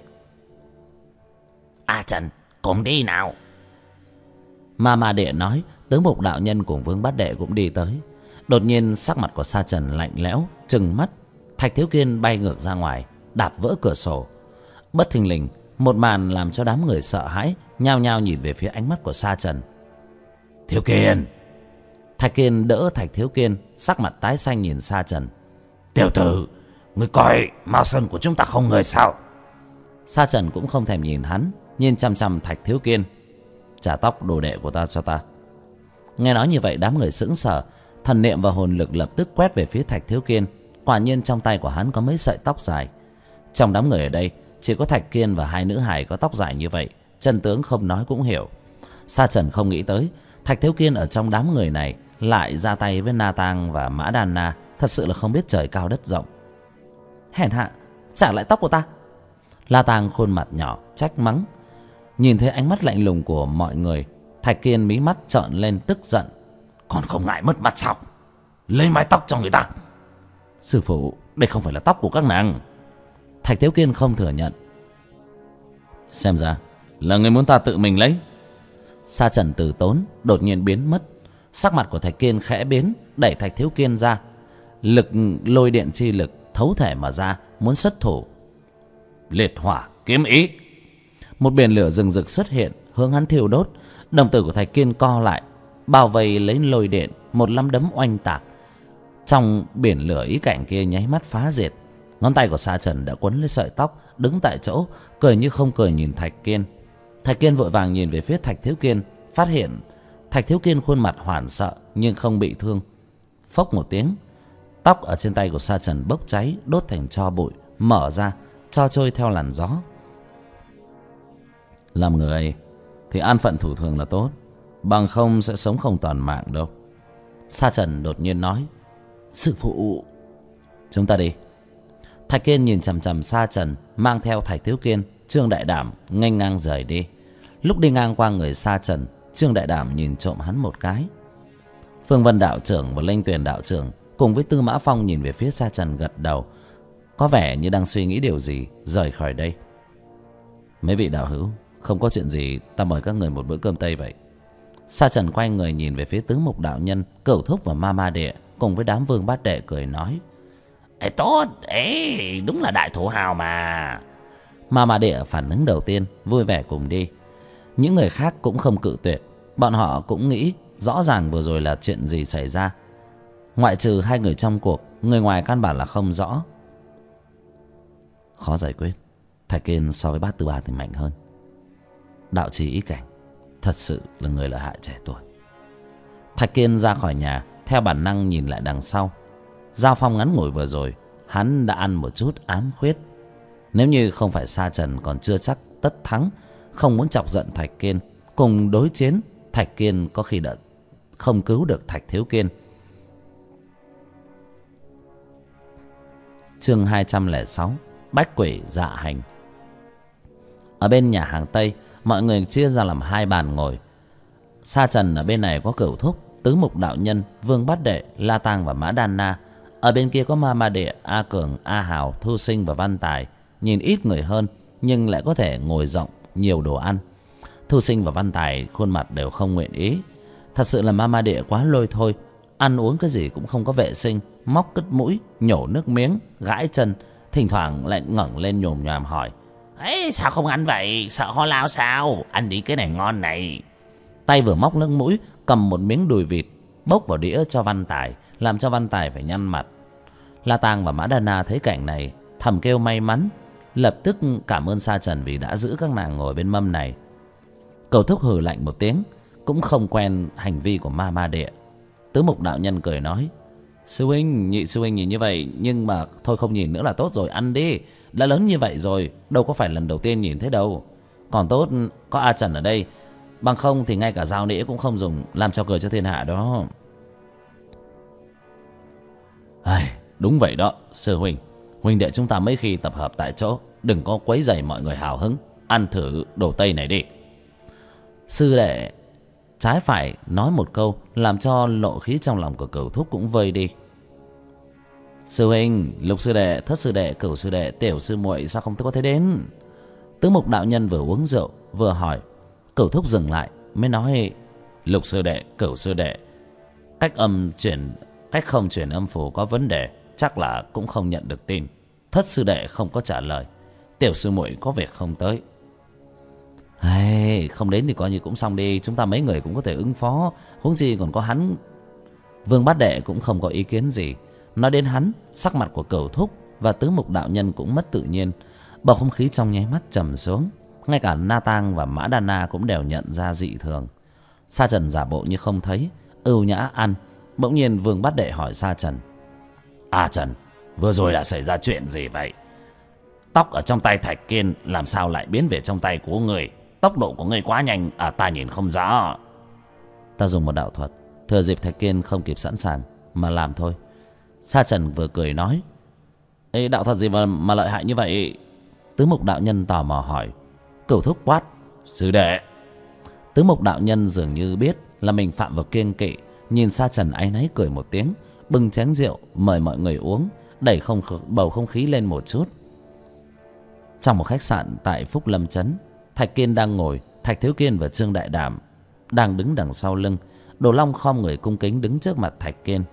A Trần, cùng đi nào. Ma Địa nói. Tướng Mục đạo nhân cùng Vương Bát Đệ cũng đi tới. Đột nhiên sắc mặt của Sa Trần lạnh lẽo, trừng mắt. Thạch Thiếu Kiên bay ngược ra ngoài, đạp vỡ cửa sổ. Bất thình lình, một màn làm cho đám người sợ hãi, nhao nhao nhìn về phía ánh mắt của Sa Trần. Thiếu Kiên. Thạch Kiên đỡ Thạch Thiếu Kiên, sắc mặt tái xanh nhìn Sa Trần. Tiểu tử, ngươi coi Mao Sơn của chúng ta không người sao? Sa Trần cũng không thèm nhìn hắn, nhìn chằm chằm Thạch Thiếu Kiên. Trả tóc đồ đệ của ta cho ta. Nghe nói như vậy đám người sững sờ, thần niệm và hồn lực lập tức quét về phía Thạch Thiếu Kiên. Quả nhiên trong tay của hắn có mấy sợi tóc dài. Trong đám người ở đây chỉ có Thạch Kiên và hai nữ hài có tóc dài như vậy, chân tướng không nói cũng hiểu. Sa Trần không nghĩ tới Thạch Thiếu Kiên ở trong đám người này lại ra tay với Na Tang và Mã Đan Na, thật sự là không biết trời cao đất rộng. Hèn hạ, trả lại tóc của ta. La Tang khuôn mặt nhỏ trách mắng. Nhìn thấy ánh mắt lạnh lùng của mọi người, Thạch Kiên mí mắt trợn lên tức giận. Còn không ngại mất mặt sao? Lấy mái tóc cho người ta. Sư phụ, đây không phải là tóc của các nàng. Thạch Thiếu Kiên không thừa nhận. Xem ra là người muốn ta tự mình lấy. Sa Trần từ tốn đột nhiên biến mất. Sắc mặt của Thạch Kiên khẽ biến, đẩy Thạch Thiếu Kiên ra. Lực lôi điện chi lực thấu thể mà ra, muốn xuất thủ. Liệt hỏa kiếm ý. Một biển lửa rừng rực xuất hiện, hướng hắn thiêu đốt. Đồng tử của Thạch Kiên co lại, bao vây lấy lôi điện, một lăm đấm oanh tạc. Trong biển lửa ý cảnh kia nháy mắt phá diệt. Ngón tay của Sa Trần đã quấn lấy sợi tóc, đứng tại chỗ cười như không cười nhìn Thạch Kiên. Thạch Kiên vội vàng nhìn về phía Thạch Thiếu Kiên, phát hiện Thạch Thiếu Kiên khuôn mặt hoảng sợ nhưng không bị thương. Phốc một tiếng, tóc ở trên tay của Sa Trần bốc cháy, đốt thành tro bụi, mở ra, tro trôi theo làn gió. Làm người thì an phận thủ thường là tốt, bằng không sẽ sống không toàn mạng đâu. Sa Trần đột nhiên nói. Sư phụ, chúng ta đi. Thạch Kiên nhìn chằm chằm Sa Trần, mang theo Thạch Thiếu Kiên, Trương Đại Đảm nghênh ngang rời đi. Lúc đi ngang qua người Sa Trần, Trương Đại Đảm nhìn trộm hắn một cái. Phương Vân đạo trưởng và Linh Tuyền đạo trưởng cùng với Tư Mã Phong nhìn về phía Sa Trần gật đầu, có vẻ như đang suy nghĩ điều gì, rời khỏi đây. Mấy vị đạo hữu, không có chuyện gì, ta mời các người một bữa cơm tây vậy. Sa Trần quay người nhìn về phía Tướng Mục đạo nhân, Cửu Thúc và Ma Địa cùng với đám Vương Bát Đệ cười nói. Ê tốt, đúng là đại thổ hào mà. Ma Địa phản ứng đầu tiên, vui vẻ cùng đi. Những người khác cũng không cự tuyệt. Bọn họ cũng nghĩ rõ ràng vừa rồi là chuyện gì xảy ra. Ngoại trừ hai người trong cuộc, người ngoài căn bản là không rõ. khó giải quyết. Thạch Kiên so với Bát Tư Ba thì mạnh hơn. Đạo trì ý cảnh thật sự là người lợi hại trẻ tuổi. Thạch Kiên ra khỏi nhà, theo bản năng nhìn lại đằng sau. Giao phong ngắn ngủi vừa rồi, hắn đã ăn một chút ám khuyết. Nếu như không phải Sa Trần còn chưa chắc tất thắng, không muốn chọc giận Thạch Kiên, cùng đối chiến, Thạch Kiên có khi đã không cứu được Thạch Thiếu Kiên. Chương 206: Bách Quỷ Dạ Hành. Ở bên nhà hàng Tây, mọi người chia ra làm hai bàn ngồi. Sa Trần ở bên này có Cửu Thúc, Tứ Mục Đạo Nhân, Vương Bát Đệ, La Tang và Mã Đan Na. Ở bên kia có Ma Ma Địa, A Cường, A Hào, Thu Sinh và Văn Tài. Nhìn ít người hơn nhưng lại có thể ngồi rộng nhiều đồ ăn. Thu Sinh và Văn Tài khuôn mặt đều không nguyện ý. Thật sự là Ma Ma Địa quá lôi thôi. Ăn uống cái gì cũng không có vệ sinh, móc cứt mũi, nhổ nước miếng, gãi chân, thỉnh thoảng lại ngẩng lên nhồm nhòm hỏi: "Ấy, sao không ăn vậy? Sợ ho lao sao? Ăn đi, cái này ngon này." Tay vừa móc nước mũi, cầm một miếng đùi vịt bốc vào đĩa cho Văn Tài, làm cho Văn Tài phải nhăn mặt. La Tang và Mã Đa Na thấy cảnh này thầm kêu may mắn, lập tức cảm ơn Sa Trần vì đã giữ các nàng ngồi bên mâm này. Cửu Thúc hừ lạnh một tiếng, cũng không quen hành vi của Ma Ma Địa. Tứ Mục Đạo Nhân cười nói: "Sư huynh, nhị sư huynh nhìn như vậy, nhưng mà thôi không nhìn nữa là tốt rồi, ăn đi. Đã lớn như vậy rồi, đâu có phải lần đầu tiên nhìn thế đâu. Còn tốt có A Trần ở đây, bằng không thì ngay cả dao nĩa cũng không dùng, làm cho cười cho thiên hạ đó." Ai, đúng vậy đó, sư huynh. Huynh đệ chúng ta mấy khi tập hợp tại chỗ, đừng có quấy rầy mọi người hào hứng. Ăn thử đồ Tây này đi. Sư đệ trái phải nói một câu, làm cho lộ khí trong lòng của Cửu Thúc cũng vơi đi. Sư huynh, Lục sư đệ, Thất sư đệ, Cửu sư đệ, Tiểu sư muội sao không có thể đến? Tứ Mục Đạo Nhân vừa uống rượu vừa hỏi. Cửu Thúc dừng lại mới nói: "Lục sư đệ, Cửu sư đệ, cách không truyền âm phù có vấn đề, chắc là cũng không nhận được tin. Thất sư đệ không có trả lời, Tiểu sư muội có việc không tới." Hey, không đến thì coi như cũng xong đi, chúng ta mấy người cũng có thể ứng phó, huống chi còn có hắn. Vương Bát Đệ cũng không có ý kiến gì. Nói đến hắn, sắc mặt của Cửu Thúc và Tứ Mục Đạo Nhân cũng mất tự nhiên, bầu không khí trong nháy mắt trầm xuống. Ngay cả Na Tang và Mã Đa Na cũng đều nhận ra dị thường. Sa Trần giả bộ như không thấy, ưu nhã ăn. Bỗng nhiên Vương Bát Đệ hỏi Sa Trần: "A Trần, vừa rồi là xảy ra chuyện gì vậy? Tóc ở trong tay Thạch Kiên làm sao lại biến về trong tay của người? Tốc độ của người quá nhanh, ta nhìn không rõ." "Ta dùng một đạo thuật, thừa dịp Thạch Kiên không kịp sẵn sàng mà làm thôi." Sa Trần vừa cười nói: "Ê, đạo thuật gì mà lợi hại như vậy?" Tứ Mục Đạo Nhân tò mò hỏi. Cửu Thúc quát: "Sư đệ!" Tứ Mục Đạo Nhân dường như biết là mình phạm vào kiêng kỵ, nhìn Sa Trần áy náy cười một tiếng, bưng chén rượu mời mọi người uống, đẩy bầu không khí lên một chút. Trong một khách sạn tại Phúc Lâm Trấn, Thạch Kiên đang ngồi, Thạch Thiếu Kiên và Trương Đại Đảm đang đứng đằng sau lưng. Đồ Long khom người cung kính đứng trước mặt Thạch Kiên.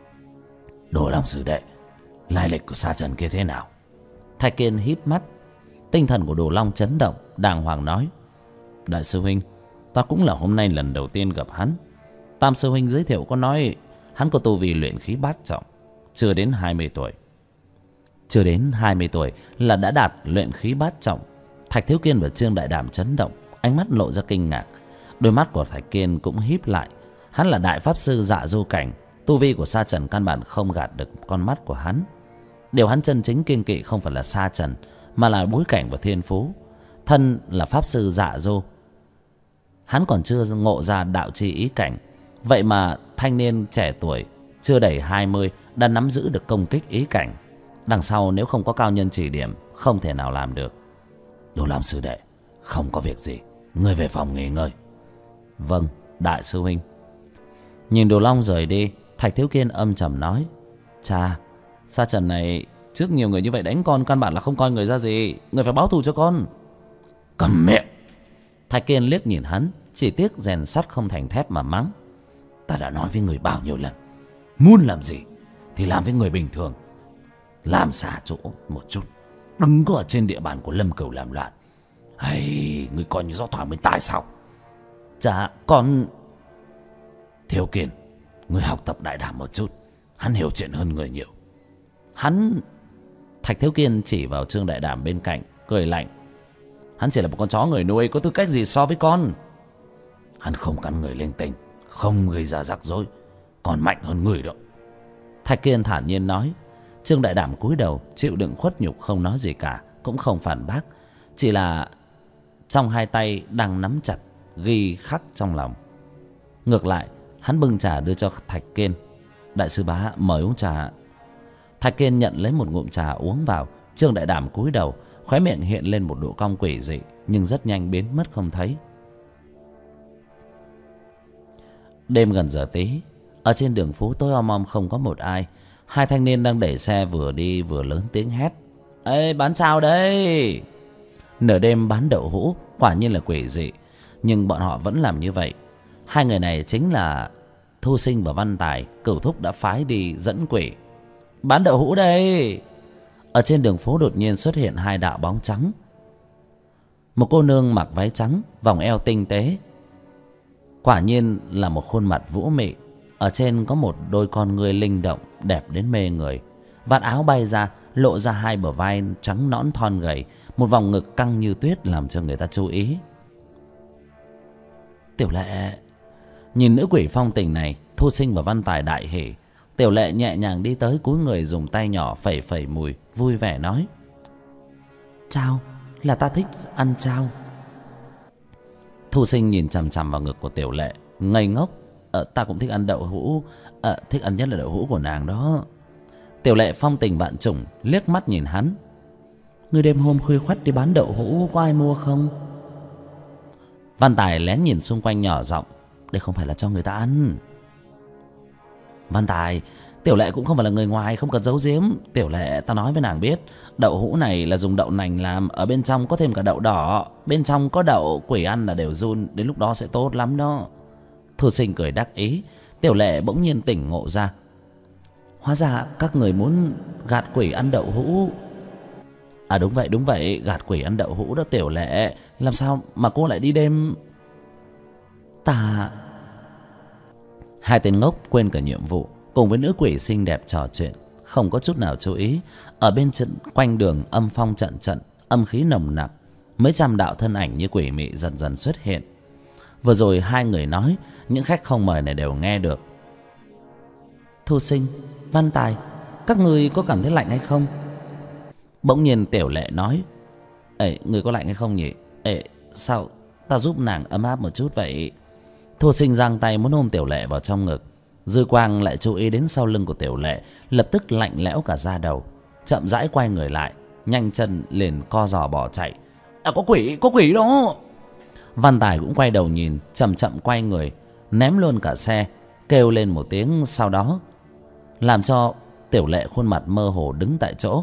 "Đồ Long sư đệ, lai lịch của Sa Trần kia thế nào?" Thạch Kiên híp mắt. Tinh thần của Đồ Long chấn động, đàng hoàng nói: "Đại sư huynh, ta cũng là hôm nay lần đầu tiên gặp hắn. Tam sư huynh giới thiệu có nói hắn có tu vi luyện khí bát trọng, chưa đến 20 tuổi. Chưa đến 20 tuổi là đã đạt luyện khí bát trọng." Thạch Thiếu Kiên và Trương Đại Đảm chấn động, ánh mắt lộ ra kinh ngạc. Đôi mắt của Thạch Kiên cũng híp lại. Hắn là đại pháp sư Dạ Du cảnh, tu vi của Sa Trần căn bản không gạt được con mắt của hắn. Điều hắn chân chính kiêng kỵ không phải là Sa Trần, mà là bối cảnh và thiên phú. Thân là pháp sư Dạ Du, hắn còn chưa ngộ ra đạo chi ý cảnh. Vậy mà thanh niên trẻ tuổi chưa đầy 20 đã nắm giữ được công kích ý cảnh. Đằng sau nếu không có cao nhân chỉ điểm, không thể nào làm được. "Đồ Long sư đệ, không có việc gì, ngươi về phòng nghỉ ngơi." "Vâng, đại sư huynh." Nhìn Đồ Long rời đi, Thạch Thiếu Kiên âm trầm nói: "Cha, Sa Trần này trước nhiều người như vậy đánh con, căn bản là không coi người ra gì. Người phải báo thù cho con." "Câm miệng!" Thạch Kiên liếc nhìn hắn, chỉ tiếc rèn sắt không thành thép mà mắng: "Ta đã nói với người bao nhiêu lần, muốn làm gì thì làm với người bình thường, làm xa chỗ một chút, đừng có ở trên địa bàn của Lâm Cửu làm loạn. Hay, người coi như gió thoảng bên tai sao?" "Cha, con..." "Thiếu Kiên, người học tập Đại Đảm một chút, hắn hiểu chuyện hơn người nhiều." Hắn Thạch Thiếu Kiên chỉ vào Trương Đại Đảm bên cạnh, cười lạnh. Hắn chỉ là một con chó người nuôi, có tư cách gì so với con? Hắn không cắn người linh tinh, không gây ra rắc rối, còn mạnh hơn người đó. Thạch Kiên thản nhiên nói. Trương Đại Đảm cúi đầu chịu đựng khuất nhục, không nói gì cả, cũng không phản bác, chỉ là trong hai tay đang nắm chặt, ghi khắc trong lòng. Ngược lại, hắn bưng trà đưa cho Thạch Kiên. Đại sư bá mời uống trà. Thạch Kiên nhận lấy một ngụm trà uống vào. Trương Đại Đảm cúi đầu, khóe miệng hiện lên một độ cong quỷ dị, nhưng rất nhanh biến mất không thấy. Đêm gần giờ tí, ở trên đường phố tối om om không có một ai. Hai thanh niên đang đẩy xe vừa đi vừa lớn tiếng hét. Ê, bán chao đây! Nửa đêm bán đậu hũ quả nhiên là quỷ dị, nhưng bọn họ vẫn làm như vậy. Hai người này chính là Thu Sinh và Văn Tài, cửu thúc đã phái đi dẫn quỷ. Bán đậu hũ đây! Ở trên đường phố đột nhiên xuất hiện hai đạo bóng trắng. Một cô nương mặc váy trắng, vòng eo tinh tế, quả nhiên là một khuôn mặt vũ mị. Ở trên có một đôi con ngươi linh động, đẹp đến mê người. Vạt áo bay ra, lộ ra hai bờ vai trắng nõn thon gầy, một vòng ngực căng như tuyết làm cho người ta chú ý. Tiểu Lệ! Nhìn nữ quỷ phong tình này, Thu Sinh và Văn Tài đại hỉ. Tiểu Lệ nhẹ nhàng đi tới, cúi người dùng tay nhỏ phẩy phẩy mùi, vui vẻ nói. Chao, là ta thích ăn chao. Thu Sinh nhìn chằm chằm vào ngực của Tiểu Lệ, ngây ngốc. Ta cũng thích ăn đậu hũ, thích ăn nhất là đậu hũ của nàng đó. Tiểu Lệ phong tình vạn trùng, liếc mắt nhìn hắn. Ngươi đêm hôm khuya khoắt đi bán đậu hũ, có ai mua không? Văn Tài lén nhìn xung quanh nhỏ giọng. Đây không phải là cho người ta ăn. Văn Tài, Tiểu Lệ cũng không phải là người ngoài, không cần giấu giếm. Tiểu Lệ, ta nói với nàng biết, đậu hũ này là dùng đậu nành làm, ở bên trong có thêm cả đậu đỏ. Bên trong có đậu, quỷ ăn là đều run, đến lúc đó sẽ tốt lắm đó. Thu Sinh cười đắc ý. Tiểu Lệ bỗng nhiên tỉnh ngộ ra. Hóa ra các người muốn gạt quỷ ăn đậu hũ. À đúng vậy, gạt quỷ ăn đậu hũ đó Tiểu Lệ. Làm sao mà cô lại đi đêm? Ta... Hai tên ngốc quên cả nhiệm vụ, cùng với nữ quỷ xinh đẹp trò chuyện, không có chút nào chú ý. Ở bên quanh đường âm phong trận trận, âm khí nồng nặc. Mấy trăm đạo thân ảnh như quỷ mị dần dần xuất hiện. Vừa rồi hai người nói, những khách không mời này đều nghe được. Thu Sinh, Văn Tài, các người có cảm thấy lạnh hay không? Bỗng nhiên Tiểu Lệ nói. Ê, người có lạnh hay không nhỉ? Ê, sao ta giúp nàng ấm áp một chút vậy? Thu Sinh giang tay muốn ôm Tiểu Lệ vào trong ngực. Dư Quang lại chú ý đến sau lưng của Tiểu Lệ, lập tức lạnh lẽo cả da đầu, chậm rãi quay người lại, nhanh chân liền co giò bỏ chạy. Có quỷ đó! Văn Tài cũng quay đầu nhìn, chậm chậm quay người, ném luôn cả xe, kêu lên một tiếng sau đó, làm cho Tiểu Lệ khuôn mặt mơ hồ đứng tại chỗ.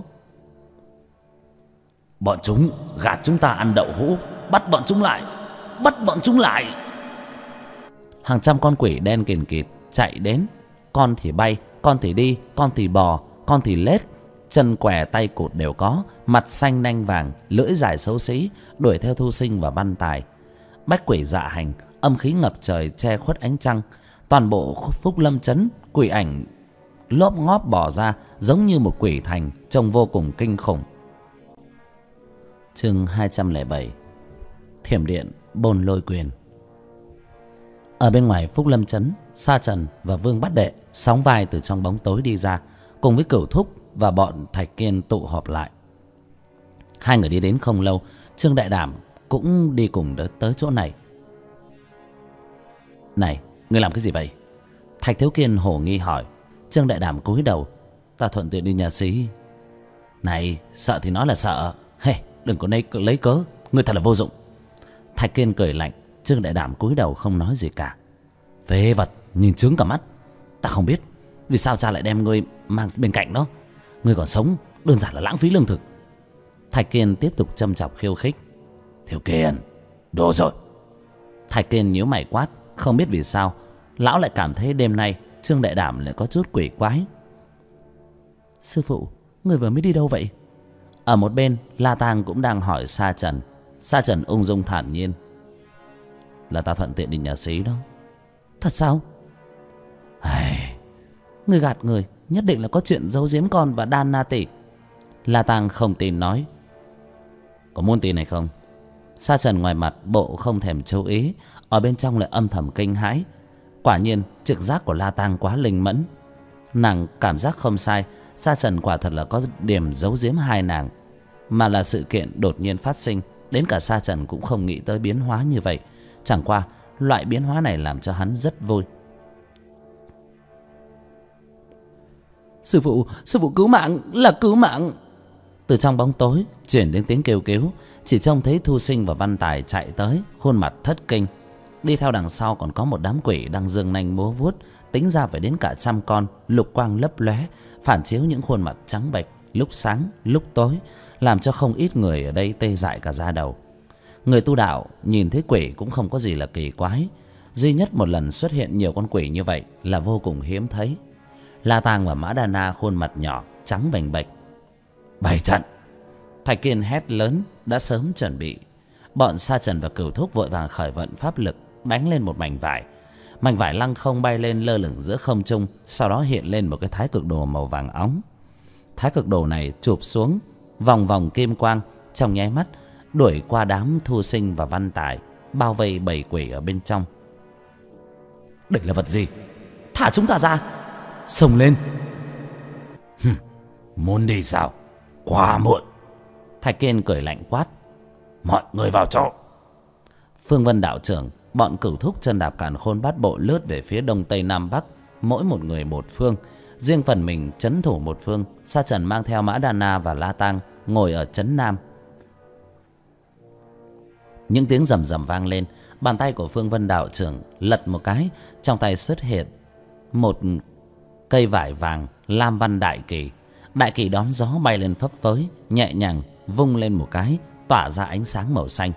Bọn chúng gạt chúng ta ăn đậu hũ, bắt bọn chúng lại. Hàng trăm con quỷ đen kìn kịt chạy đến, con thì bay, con thì đi, con thì bò, con thì lết, chân què tay cụt đều có, mặt xanh nanh vàng, lưỡi dài xấu xí, đuổi theo Thu Sinh và Văn Tài. Bách quỷ dạ hành, âm khí ngập trời che khuất ánh trăng. Toàn bộ Phúc Lâm trấn, quỷ ảnh lốp ngóp bỏ ra, giống như một quỷ thành, trông vô cùng kinh khủng. Chương 207. Thiểm điện Bôn Lôi Quyền. Ở bên ngoài Phúc Lâm trấn, Sa Trần và Vương Bát Đệ sóng vai từ trong bóng tối đi ra, cùng với Cửu Thúc và bọn Thạch Kiên tụ họp lại. Hai người đi đến không lâu, Trương Đại Đảm cũng đi cùng tới chỗ này. Này, ngươi làm cái gì vậy? Thạch Thiếu Kiên hồ nghi hỏi. Trương Đại Đảm cúi đầu. Ta thuận tiện đi nhà xí. Này, sợ thì nói là sợ. Đừng có lấy cớ, ngươi thật là vô dụng. Thạch Kiên cười lạnh. Trương Đại Đảm cúi đầu không nói gì cả. Phế vật, nhìn chướng cả mắt. Ta không biết vì sao cha lại đem ngươi mang bên cạnh đó. Ngươi còn sống, đơn giản là lãng phí lương thực. Thạch Kiên tiếp tục châm chọc khiêu khích. Thiếu Kiên, đồ rồi. Thạch Kiên nhíu mày quát. Không biết vì sao lão lại cảm thấy đêm nay Trương Đại Đảm lại có chút quỷ quái. Sư phụ, người vừa mới đi đâu vậy? Ở một bên, La Tang cũng đang hỏi Sa Trần. Sa Trần ung dung thản nhiên. Là ta thuận tiện đi nhà xí đó. Thật sao? Người gạt người, nhất định là có chuyện giấu giếm con và Đan Na tỷ. La Tang không tin nói: có muốn tin hay không? Sa Trần ngoài mặt bộ không thèm chú ý, ở bên trong lại âm thầm kinh hãi. Quả nhiên trực giác của La Tang quá linh mẫn. Nàng cảm giác không sai, Sa Trần quả thật là có điểm giấu giếm hai nàng, mà là sự kiện đột nhiên phát sinh. Đến cả Sa Trần cũng không nghĩ tới biến hóa như vậy. Chẳng qua loại biến hóa này làm cho hắn rất vui. Sư phụ cứu mạng, là cứu mạng. Từ trong bóng tối chuyển đến tiếng kêu cứu. Chỉ trông thấy Thu Sinh và Văn Tài chạy tới, khuôn mặt thất kinh. Đi theo đằng sau còn có một đám quỷ đang giương nanh múa vuốt, tính ra phải đến cả 100 con, lục quang lấp lóe, phản chiếu những khuôn mặt trắng bệch, lúc sáng lúc tối, làm cho không ít người ở đây tê dại cả da đầu. Người tu đạo nhìn thấy quỷ cũng không có gì là kỳ quái, duy nhất một lần xuất hiện nhiều con quỷ như vậy là vô cùng hiếm thấy. La Tang và Mã Đa Na khuôn mặt nhỏ trắng bềnh bệch. Bày trận! Thạch Kiên hét lớn, đã sớm chuẩn bị. Bọn Sa Trần và Cửu Thúc vội vàng khởi vận pháp lực, đánh lên một mảnh vải. Mảnh vải lăng không bay lên lơ lửng giữa không trung, sau đó hiện lên một cái thái cực đồ màu vàng óng. Thái cực đồ này chụp xuống, vòng vòng kim quang, trong nháy mắt đuổi qua đám Thu Sinh và Văn Tài, bao vây bầy quỷ ở bên trong. Đây là vật gì? Thả chúng ta ra! Xông lên! Muốn đi sao? Quá muộn! Thạch Kiên cười lạnh quát: mọi người vào chỗ! Phương Vân đạo trưởng, bọn Cửu Thúc chân đạp càn khôn bát bộ lướt về phía đông tây nam bắc, mỗi một người một phương, riêng phần mình trấn thủ một phương. Sa Trần mang theo Mã Đa Na và La Tang ngồi ở trấn nam. Những tiếng rầm rầm vang lên, bàn tay của Phương Vân đạo trưởng lật một cái, trong tay xuất hiện một cây vải vàng lam văn đại kỳ. Đại kỳ đón gió bay lên phấp phới, nhẹ nhàng vung lên một cái, tỏa ra ánh sáng màu xanh.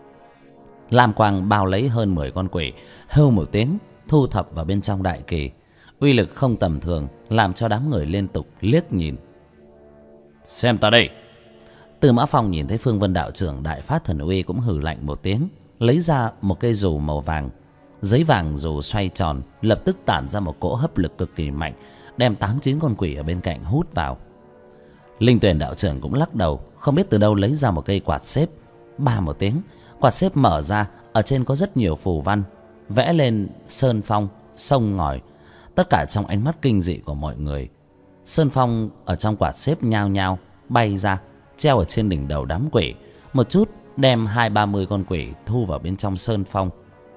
Lam quang bao lấy hơn 10 con quỷ, hưu một tiếng thu thập vào bên trong đại kỳ. Uy lực không tầm thường, làm cho đám người liên tục liếc nhìn. Xem ta đây! Từ Mã Phong nhìn thấy Phương Vân đạo trưởng đại phát thần uy cũng hừ lạnh một tiếng, lấy ra một cây dù màu vàng. Giấy vàng dù xoay tròn, lập tức tản ra một cỗ hấp lực cực kỳ mạnh, đem 8-9 con quỷ ở bên cạnh hút vào. Linh Tuyền đạo trưởng cũng lắc đầu, không biết từ đâu lấy ra một cây quạt xếp. Ba một tiếng, quạt xếp mở ra, ở trên có rất nhiều phù văn vẽ lên sơn phong, sông ngòi, tất cả trong ánh mắt kinh dị của mọi người. Sơn phong ở trong quạt xếp nhao nhao bay ra, treo ở trên đỉnh đầu đám quỷ, một chút đem 20-30 con quỷ thu vào bên trong sơn phong.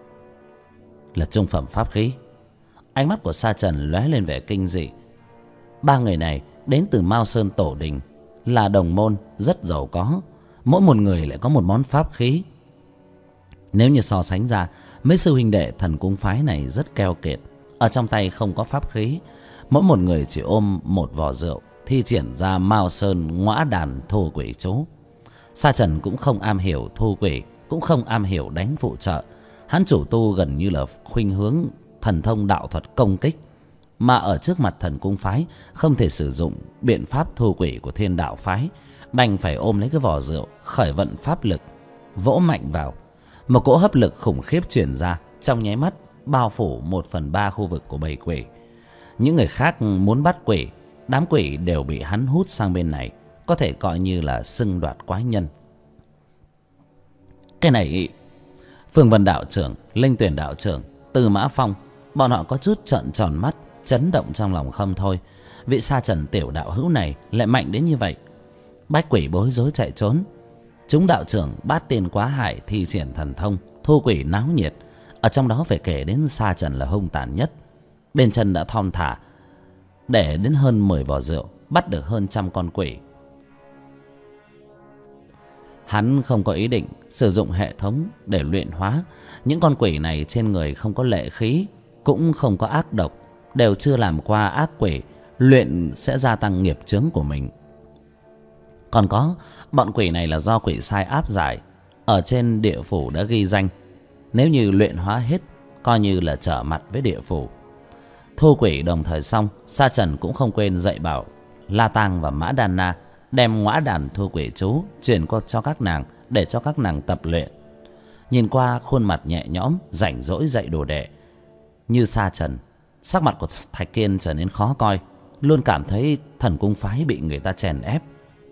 Là trung phẩm pháp khí. Ánh mắt của Sa Trần lóe lên vẻ kinh dị. Ba người này đến từ Mao Sơn Tổ Đình, là đồng môn rất giàu có, mỗi một người lại có một món pháp khí. Nếu như so sánh ra, mấy sư huynh đệ Thần Cung phái này rất keo kiệt, ở trong tay không có pháp khí, mỗi một người chỉ ôm một vò rượu, thi triển ra Mao Sơn ngõa đàn thu quỷ chú. Sa Trần cũng không am hiểu thu quỷ, cũng không am hiểu đánh phụ trợ. Hắn chủ tu gần như là khuynh hướng thần thông đạo thuật công kích, mà ở trước mặt Thần Cung phái không thể sử dụng biện pháp thu quỷ của Thiên Đạo phái, đành phải ôm lấy cái vò rượu, khởi vận pháp lực, vỗ mạnh vào. Một cỗ hấp lực khủng khiếp truyền ra, trong nháy mắt bao phủ 1/3 khu vực của bầy quỷ. Những người khác muốn bắt quỷ, đám quỷ đều bị hắn hút sang bên này, có thể coi như là xưng đoạt quái nhân. Cái này, Phương Vân đạo trưởng, Linh Tuyển đạo trưởng, Từ Mã Phong, bọn họ có chút trợn tròn mắt, chấn động trong lòng không thôi. Vị Sa Trần tiểu đạo hữu này lại mạnh đến như vậy. Bách quỷ bối rối chạy trốn. Chúng đạo trưởng Bát Tiên Quá Hải thi triển thần thông thu quỷ náo nhiệt, ở trong đó phải kể đến Sa Trần là hung tàn nhất. Bên chân đã thon thả để đến hơn 10 vò rượu, bắt được hơn 100 con quỷ. Hắn không có ý định sử dụng hệ thống để luyện hóa. Những con quỷ này trên người không có lệ khí, cũng không có ác độc, đều chưa làm qua ác quỷ, luyện sẽ gia tăng nghiệp chướng của mình. Còn có, bọn quỷ này là do quỷ sai áp giải, ở trên địa phủ đã ghi danh. Nếu như luyện hóa hết, coi như là trở mặt với địa phủ. Thu quỷ đồng thời xong, Sa Trần cũng không quên dạy bảo La Tang và Mã Đan Na đem ngõa đàn thu quỷ chú truyền qua cho các nàng, để cho các nàng tập luyện. Nhìn qua khuôn mặt nhẹ nhõm, rảnh rỗi dạy đồ đệ như Sa Trần, sắc mặt của Thạch Kiên trở nên khó coi, luôn cảm thấy Thần Cung phái bị người ta chèn ép.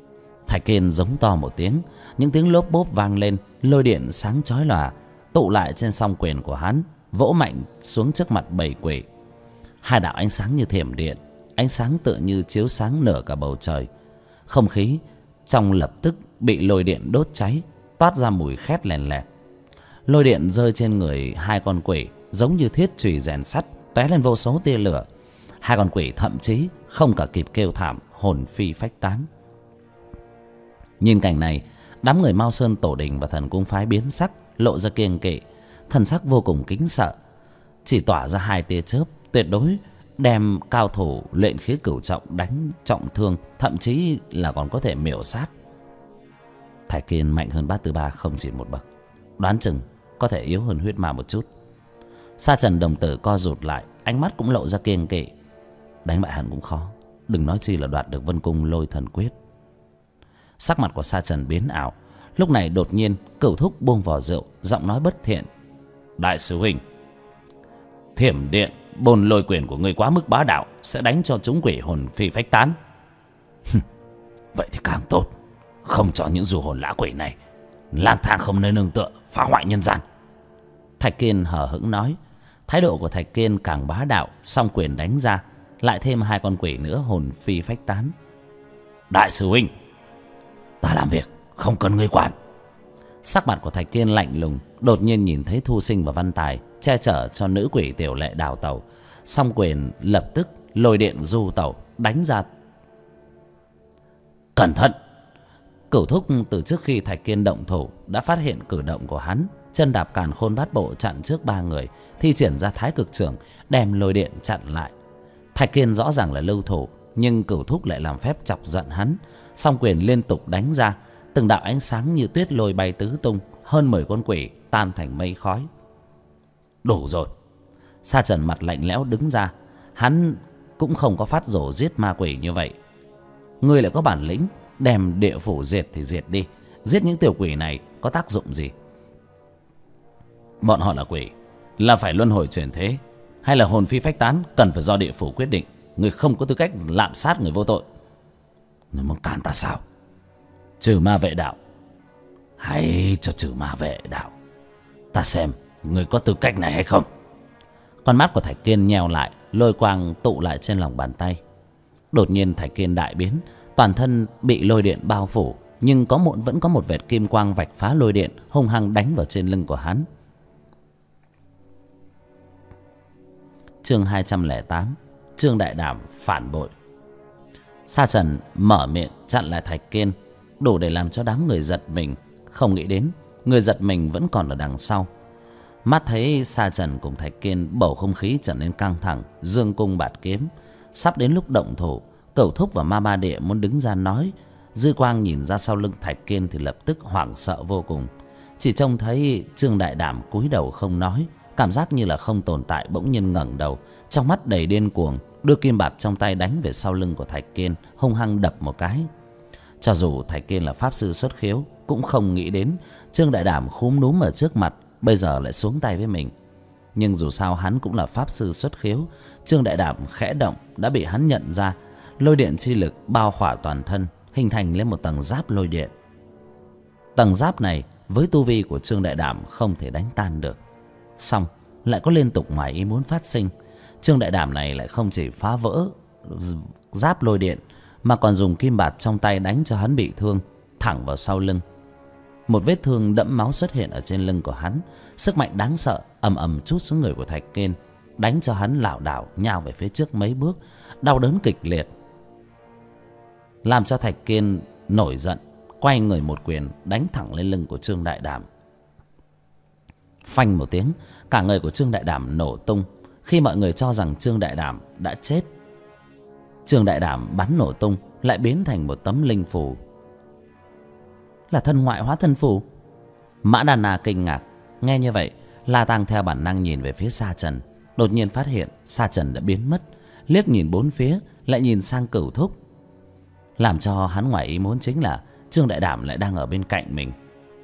Thạch Kiên giống to một tiếng, những tiếng lốp bốp vang lên, lôi điện sáng chói lòa tụ lại trên song quyền của hắn, vỗ mạnh xuống trước mặt bầy quỷ. Hai đạo ánh sáng như thiểm điện, ánh sáng tựa như chiếu sáng nửa cả bầu trời. Không khí trong lập tức bị lôi điện đốt cháy, toát ra mùi khét lèn lẹt. Lôi điện rơi trên người hai con quỷ giống như thiết chùy rèn sắt, tóe lên vô số tia lửa. Hai con quỷ thậm chí không cả kịp kêu thảm, hồn phi phách tán. Nhìn cảnh này, đám người Mao Sơn Tổ Đình và Thần Cung phái biến sắc, lộ ra kiêng kỵ, thần sắc vô cùng kính sợ, chỉ tỏa ra hai tia chớp, tuyệt đối đem cao thủ luyện khí cửu trọng đánh trọng thương, thậm chí là còn có thể miểu sát. Thạch Kiên mạnh hơn Bát Tư Ba không chỉ một bậc, đoán chừng có thể yếu hơn Huyết Ma một chút. Sa Trần đồng tử co rụt lại, ánh mắt cũng lộ ra kiêng kỵ. Đánh bại hắn cũng khó, đừng nói chi là đoạt được Vân Cung Lôi Thần Quyết. Sắc mặt của Sa Trần biến ảo. Lúc này đột nhiên Cửu Thúc buông vò rượu, giọng nói bất thiện: Đại sư huynh, thiểm điện bồn lôi quyền của ngươi quá mức bá đạo, sẽ đánh cho chúng quỷ hồn phi phách tán. Vậy thì càng tốt, không cho những du hồn lã quỷ này lang thang không nơi nương tựa, phá hoại nhân gian. Thạch Kiên hờ hững nói. Thái độ của Thạch Kiên càng bá đạo, song quyền đánh ra, lại thêm hai con quỷ nữa hồn phi phách tán. Đại sư huynh, ta làm việc không cần ngươi quản. Sắc mặt của Thạch Kiên lạnh lùng, đột nhiên nhìn thấy Thu Sinh và Văn Tài che chở cho nữ quỷ Tiểu Lệ đào tẩu, song quyền lập tức lôi điện du tẩu đánh ra. Cẩn thận! Cửu Thúc từ trước khi Thạch Kiên động thủ đã phát hiện cử động của hắn, chân đạp càn khôn bát bộ chặn trước ba người, thi triển ra thái cực trưởng đem lôi điện chặn lại. Thạch Kiên rõ ràng là lưu thủ, nhưng Cửu Thúc lại làm phép chọc giận hắn, song quyền liên tục đánh ra, từng đạo ánh sáng như tuyết lôi bay tứ tung, hơn 10 con quỷ tan thành mây khói. Đủ rồi. Sa Trần mặt lạnh lẽo đứng ra, hắn cũng không có phát rồ giết ma quỷ như vậy. Ngươi lại có bản lĩnh đem địa phủ diệt thì diệt đi, giết những tiểu quỷ này có tác dụng gì? Bọn họ là quỷ, là phải luân hồi chuyển thế, hay là hồn phi phách tán, cần phải do địa phủ quyết định. Ngươi không có tư cách lạm sát người vô tội. Ngươi muốn cản ta sao? Trừ ma vệ đạo, hãy cho trừ ma vệ đạo, ta xem ngươi có tư cách này hay không. Con mắt của Thạch Kiên nheo lại, lôi quang tụ lại trên lòng bàn tay. Đột nhiên Thạch Kiên đại biến, toàn thân bị lôi điện bao phủ, nhưng vẫn có một vệt kim quang vạch phá lôi điện, hung hăng đánh vào trên lưng của hắn. Chương 208, Trương Đại Đảm phản bội. Sa Trần mở miệng chặn lại Thạch Kiên, đủ để làm cho đám người giật mình. Không nghĩ đến người giật mình vẫn còn ở đằng sau. Mắt thấy Sa Trần cùng Thạch Kiên, bầu không khí trở nên căng thẳng, dương cung bạt kiếm. Sắp đến lúc động thủ, Cửu Thúc và Ma Ba Địa muốn đứng ra nói. Dư Quang nhìn ra sau lưng Thạch Kiên thì lập tức hoảng sợ vô cùng. Chỉ trông thấy Trương Đại Đảm cúi đầu không nói, cảm giác như là không tồn tại, bỗng nhiên ngẩng đầu, trong mắt đầy điên cuồng, đưa kim bạt trong tay đánh về sau lưng của Thạch Kiên, hung hăng đập một cái. Cho dù Thạch Kiên là pháp sư xuất khiếu, cũng không nghĩ đến Trương Đại Đảm khúm núm ở trước mặt bây giờ lại xuống tay với mình. Nhưng dù sao hắn cũng là pháp sư xuất khiếu, Trương Đại Đảm khẽ động đã bị hắn nhận ra. Lôi điện chi lực bao khỏa toàn thân, hình thành lên một tầng giáp lôi điện. Tầng giáp này với tu vi của Trương Đại Đảm không thể đánh tan được. Xong lại có liên tục ngoài ý muốn phát sinh. Trương Đại Đảm này lại không chỉ phá vỡ giáp lôi điện, mà còn dùng kim bạt trong tay đánh cho hắn bị thương, thẳng vào sau lưng. Một vết thương đẫm máu xuất hiện ở trên lưng của hắn, sức mạnh đáng sợ ầm ầm trút xuống người của Thạch Kiên, đánh cho hắn lảo đảo nhào về phía trước mấy bước, đau đớn kịch liệt, làm cho Thạch Kiên nổi giận, quay người một quyền đánh thẳng lên lưng của Trương Đại Đảm. Phanh một tiếng, cả người của Trương Đại Đảm nổ tung. Khi mọi người cho rằng Trương Đại Đảm đã chết, Trương Đại Đảm bắn nổ tung lại biến thành một tấm linh phù. Là thân ngoại hóa thân phù? Mã Đàn Na kinh ngạc. Nghe như vậy, La Tang theo bản năng nhìn về phía Sa Trần, đột nhiên phát hiện Sa Trần đã biến mất, liếc nhìn bốn phía, lại nhìn sang Cửu Thúc. Làm cho hắn ngoài ý muốn chính là Trương Đại Đảm lại đang ở bên cạnh mình.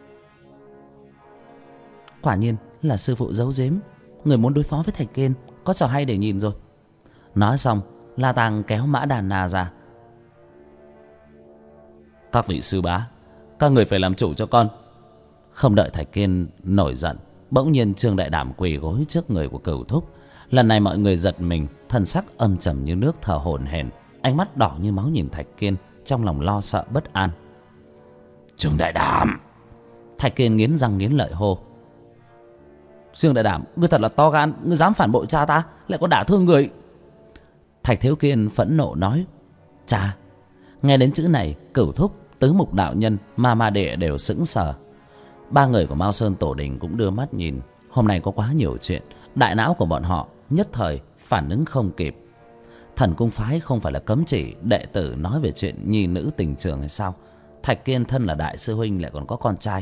Quả nhiên là sư phụ giấu giếm, người muốn đối phó với Thạch Kiên, có trò hay để nhìn rồi. Nói xong, La Tang kéo Mã Đàn Na ra. Các vị sư bá, các người phải làm chủ cho con. Không đợi Thạch Kiên nổi giận, bỗng nhiên Trương Đại Đảm quỳ gối trước người của Cửu Thúc. Lần này mọi người giật mình, thân sắc âm trầm như nước, thở hổn hển, ánh mắt đỏ như máu nhìn Thạch Kiên, trong lòng lo sợ bất an. Trương Đại Đảm! Thạch Kiên nghiến răng nghiến lợi hô. Trương Đại Đảm, ngươi thật là to gan, ngươi dám phản bội cha ta, lại còn đả thương người. Thạch Thiếu Kiên phẫn nộ nói. Cha! Nghe đến chữ này, Cửu Thúc, Tứ Mục đạo nhân, Ma Ma Địa đều sững sờ. Ba người của Mao Sơn Tổ Đình cũng đưa mắt nhìn. Hôm nay có quá nhiều chuyện, đại não của bọn họ nhất thời phản ứng không kịp. Thần Cung phái không phải là cấm chỉ đệ tử nói về chuyện nhi nữ tình trường hay sao? Thạch Kiên thân là đại sư huynh lại còn có con trai.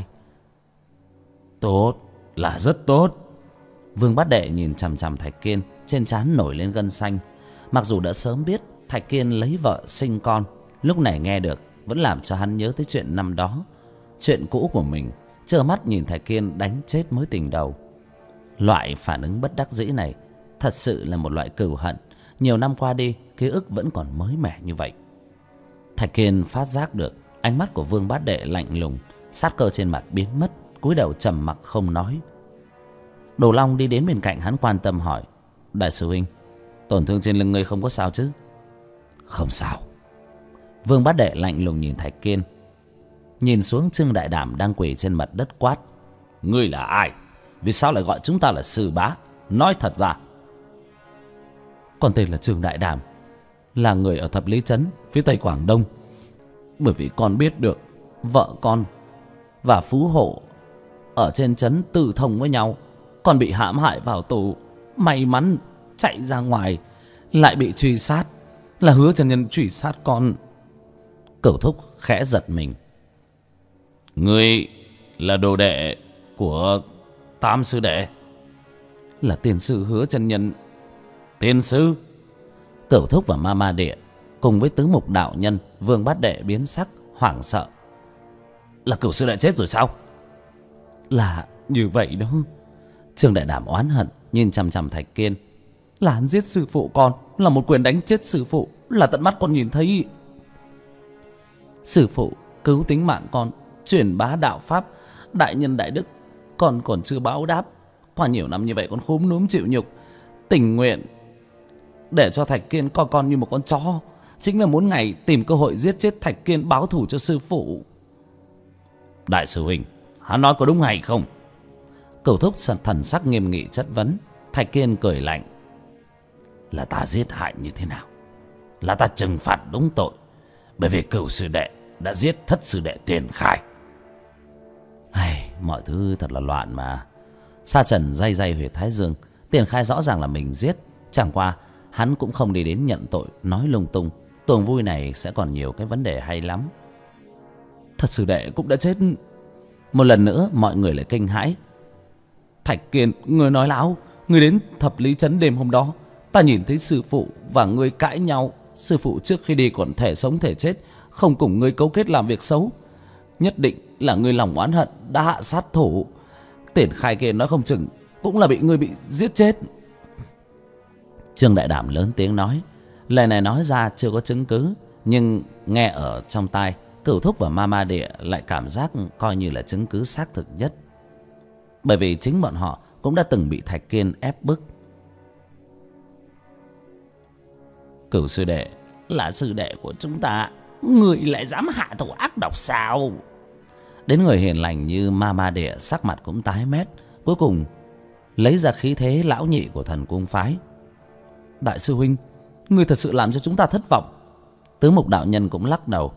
Tốt, là rất tốt. Vương Bát Đệ nhìn chằm chằm Thạch Kiên, trên trán nổi lên gân xanh. Mặc dù đã sớm biết Thạch Kiên lấy vợ sinh con, lúc này nghe được vẫn làm cho hắn nhớ tới chuyện năm đó, chuyện cũ của mình, trơ mắt nhìn Thạch Kiên đánh chết mối tình đầu. Loại phản ứng bất đắc dĩ này thật sự là một loại cừu hận. Nhiều năm qua đi, ký ức vẫn còn mới mẻ như vậy. Thạch Kiên phát giác được ánh mắt của Vương Bát Đệ lạnh lùng, sát cơ trên mặt biến mất, cúi đầu trầm mặc không nói. Đồ Long đi đến bên cạnh hắn quan tâm hỏi. Đại sư huynh, tổn thương trên lưng ngươi không có sao chứ? Không sao. Vương Bát Đệ lạnh lùng nhìn Thạch Kiên, nhìn xuống Trương Đại Đảm đang quỳ trên mặt đất quát. Ngươi là ai? Vì sao lại gọi chúng ta là sư bá? Nói thật ra. Con tên là Trương Đại Đảm, là người ở Thập Lý Trấn phía tây Quảng Đông. Bởi vì con biết được vợ con và Phú Hộ ở trên trấn tư thông với nhau, con bị hãm hại vào tù. May mắn chạy ra ngoài lại bị truy sát, là Hứa chân nhân truy sát con. Cửu Thúc khẽ giật mình. Ngươi là đồ đệ của Tam sư đệ? Là tiền sư Hứa chân nhân. Tiền sư? Cửu Thúc và Ma Ma Địa cùng với Tứ Mục đạo nhân, Vương Bát Đệ biến sắc hoảng sợ. Là Cửu sư đệ chết rồi sao? Là như vậy đó. Trương Đại Đảm oán hận nhìn chằm chằm Thạch Kiên. Là hắn giết sư phụ con, là một quyền đánh chết sư phụ, là tận mắt con nhìn thấy. Sư phụ cứu tính mạng con, truyền bá đạo pháp, đại nhân đại đức, con còn chưa báo đáp. Qua nhiều năm như vậy con khúm núm chịu nhục, tình nguyện để cho Thạch Kiên coi con như một con chó, chính là muốn ngày tìm cơ hội giết chết Thạch Kiên báo thù cho sư phụ. Đại sư huynh, hắn nói có đúng hay không? Cửu Thúc thần sắc nghiêm nghị chất vấn. Thạch Kiên cười lạnh. Là ta giết hại như thế nào? Là ta trừng phạt đúng tội, bởi vì Cửu sư đệ đã giết thất sư đệ Tiền Khai. Mọi thứ thật là loạn mà. Sa Trần day day huyệt thái dương. Tiền Khai rõ ràng là mình giết, chẳng qua hắn cũng không đi đến nhận tội nói lung tung. Tuồng vui này sẽ còn nhiều cái vấn đề hay lắm. Thật sư đệ cũng đã chết. Một lần nữa mọi người lại kinh hãi. Thạch Kiên, ngươi nói láo. Ngươi đến Thập Lý Trấn đêm hôm đó, ta nhìn thấy sư phụ và ngươi cãi nhau. Sư phụ trước khi đi còn thể sống thể chết, không cùng ngươi cấu kết làm việc xấu. Nhất định là ngươi lòng oán hận đã hạ sát thủ. Tiền Khai kia nói không chừng cũng là bị ngươi bị giết chết. Trương Đại Đảm lớn tiếng nói. Lời này nói ra chưa có chứng cứ, nhưng nghe ở trong tai, Cửu Thúc và Ma Ma Địa lại cảm giác coi như là chứng cứ xác thực nhất. Bởi vì chính bọn họ cũng đã từng bị Thạch Kiên ép bức. Cửu sư đệ là sư đệ của chúng ta, người lại dám hạ thủ ác độc sao? Đến người hiền lành như Ma Ma Địa sắc mặt cũng tái mét, cuối cùng lấy ra khí thế lão nhị của Thần Cung phái. Đại sư huynh, người thật sự làm cho chúng ta thất vọng. Tứ Mục đạo nhân cũng lắc đầu.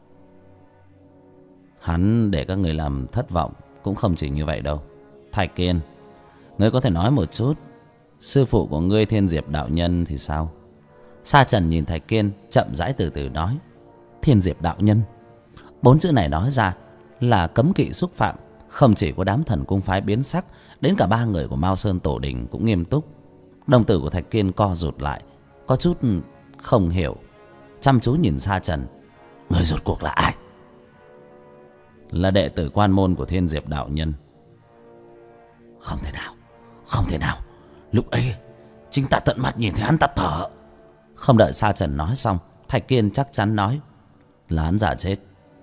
Hắn để các người làm thất vọng cũng không chỉ như vậy đâu. Thạch Kiên, ngươi có thể nói một chút, sư phụ của ngươi Thiên Diệp đạo nhân thì sao? Sa Trần nhìn Thạch Kiên, chậm rãi từ từ nói. Thiên Diệp đạo nhân. 4 chữ này nói ra là cấm kỵ xúc phạm. Không chỉ có đám Thần Cung phái biến sắc, đến cả 3 người của Mao Sơn Tổ Đình cũng nghiêm túc. Đồng tử của Thạch Kiên co rụt lại, có chút không hiểu, chăm chú nhìn Sa Trần. Người rốt cuộc là ai? Là đệ tử quan môn của Thiên Diệp đạo nhân. Không thể nào, không thể nào. Lúc ấy chính ta tận mắt nhìn thấy hắn ta thở. Không đợi Sa Trần nói xong, Thạch Kiên chắc chắn nói. Là hắn giả chết.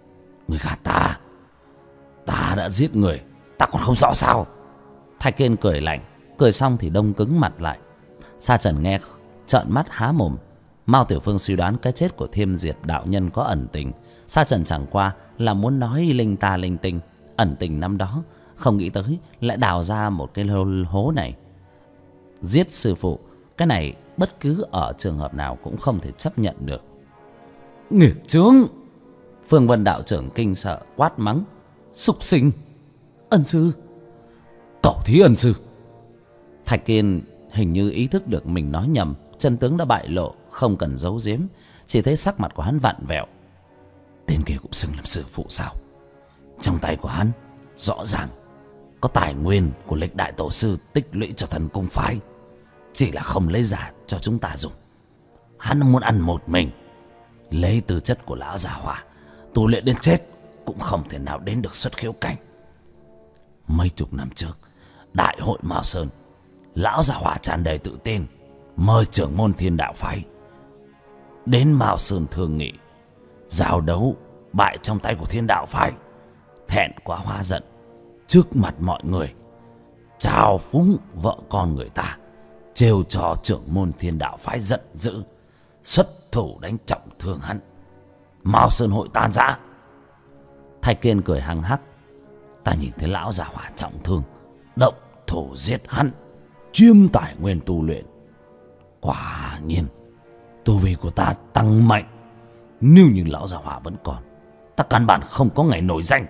Người gạt ta. Ta đã giết người, ta còn không rõ sao? Thạch Kiên cười lạnh. Cười xong thì đông cứng mặt lại. Sa Trần nghe trợn mắt há mồm. Mao Tiểu Phương suy đoán cái chết của Thiêm Diệt đạo nhân có ẩn tình. Sa Trần chẳng qua là muốn nói linh ta linh tinh. Ẩn tình năm đó, không nghĩ tới lại đào ra một cái hố này. Giết sư phụ, cái này bất cứ ở trường hợp nào cũng không thể chấp nhận được. Nghiệt chướng! Phương Vân đạo trưởng kinh sợ quát mắng. Súc sinh! Ân sư! Tổ thí ân sư! Thạch Kiên hình như ý thức được mình nói nhầm. Chân tướng đã bại lộ, không cần giấu giếm. Chỉ thấy sắc mặt của hắn vặn vẹo. Tên kia cũng xưng làm sư phụ sao? Trong tay của hắn rõ ràng có tài nguyên của lịch đại tổ sư tích lũy cho thần cung phái, chỉ là không lấy ra cho chúng ta dùng. Hắn muốn ăn một mình, lấy tư chất của lão già hỏa, tu luyện đến chết cũng không thể nào đến được xuất khiếu cảnh. Mấy chục năm trước, đại hội Mao Sơn, lão già hỏa tràn đầy tự tin mời trưởng môn Thiên Đạo phái đến Mao Sơn thương nghị. Giao đấu bại trong tay của Thiên Đạo phái, thẹn quá hóa giận, trước mặt mọi người trào phúng vợ con người ta, trêu cho trưởng môn Thiên Đạo phái giận dữ, xuất thủ đánh trọng thương hắn. Mao Sơn hội tan rã. Thạch Kiên cười hăng hắc. Ta nhìn thấy lão già hỏa trọng thương, động thủ giết hắn, chiếm tài nguyên tu luyện. Quả nhiên tu vi của ta tăng mạnh. Nếu như lão già hỏa vẫn còn, ta căn bản không có ngày nổi danh.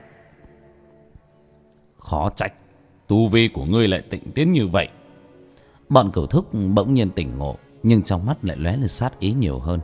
Khó trách tu vi của ngươi lại tịnh tiến như vậy. Bọn Cửu Thúc bỗng nhiên tỉnh ngộ, nhưng trong mắt lại lóe lên sát ý nhiều hơn.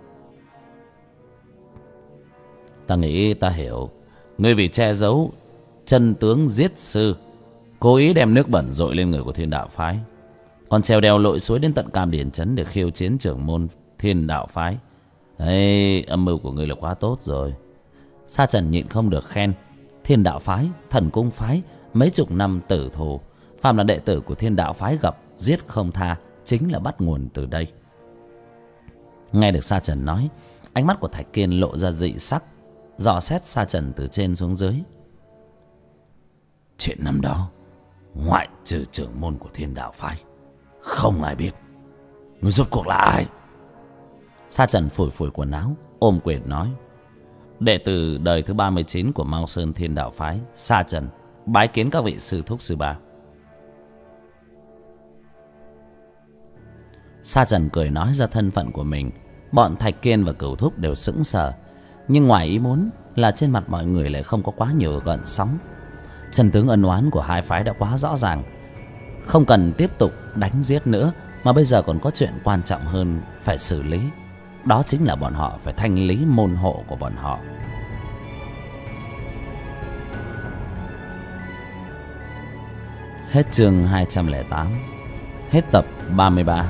Ta nghĩ ta hiểu. Ngươi vì che giấu chân tướng giết sư, cố ý đem nước bẩn dội lên người của Thiên Đạo phái, còn trèo đèo lội suối đến tận Cam Điền Trấn để khiêu chiến trưởng môn Thiên Đạo phái. Ê, âm mưu của ngươi là quá tốt rồi. Sa Trần nhịn không được khen. Thiên Đạo phái, Thần Cung phái mấy chục năm tử thù, phàm là đệ tử của Thiên Đạo phái gặp giết không tha, chính là bắt nguồn từ đây. Nghe được Sa Trần nói, ánh mắt của Thạch Kiên lộ ra dị sắc, dò xét Sa Trần từ trên xuống dưới. Chuyện năm đó, ngoại trừ trưởng môn của Thiên Đạo phái, không ai biết người rốt cuộc là ai. Sa Trần phủi phủi quần áo, ôm quyền nói. Đệ tử đời thứ 39 của Mao Sơn Thiên Đạo phái, Sa Trần, bái kiến các vị sư thúc sư bá. Sa Trần cười nói ra thân phận của mình. Bọn Thạch Kiên và Cửu Thúc đều sững sờ, nhưng ngoài ý muốn là trên mặt mọi người lại không có quá nhiều gợn sóng. Chân tướng ân oán của hai phái đã quá rõ ràng, không cần tiếp tục đánh giết nữa, mà bây giờ còn có chuyện quan trọng hơn phải xử lý. Đó chính là bọn họ phải thanh lý môn hộ của bọn họ. Hết chương 208. Hết tập 33.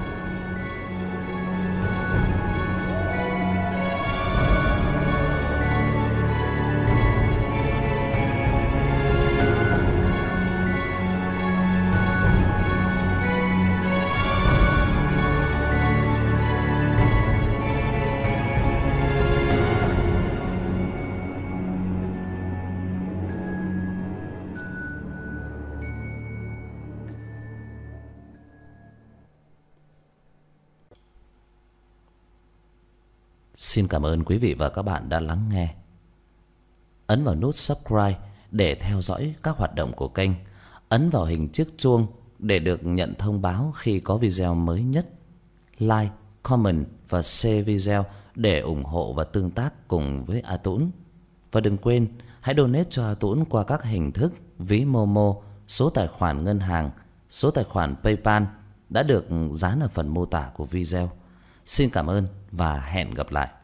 Xin cảm ơn quý vị và các bạn đã lắng nghe. Ấn vào nút subscribe để theo dõi các hoạt động của kênh. Ấn vào hình chiếc chuông để được nhận thông báo khi có video mới nhất. Like, comment và share video để ủng hộ và tương tác cùng với A Tũng. Và đừng quên hãy donate cho A Tũng qua các hình thức ví Momo, số tài khoản ngân hàng, số tài khoản PayPal đã được dán ở phần mô tả của video. Xin cảm ơn và hẹn gặp lại.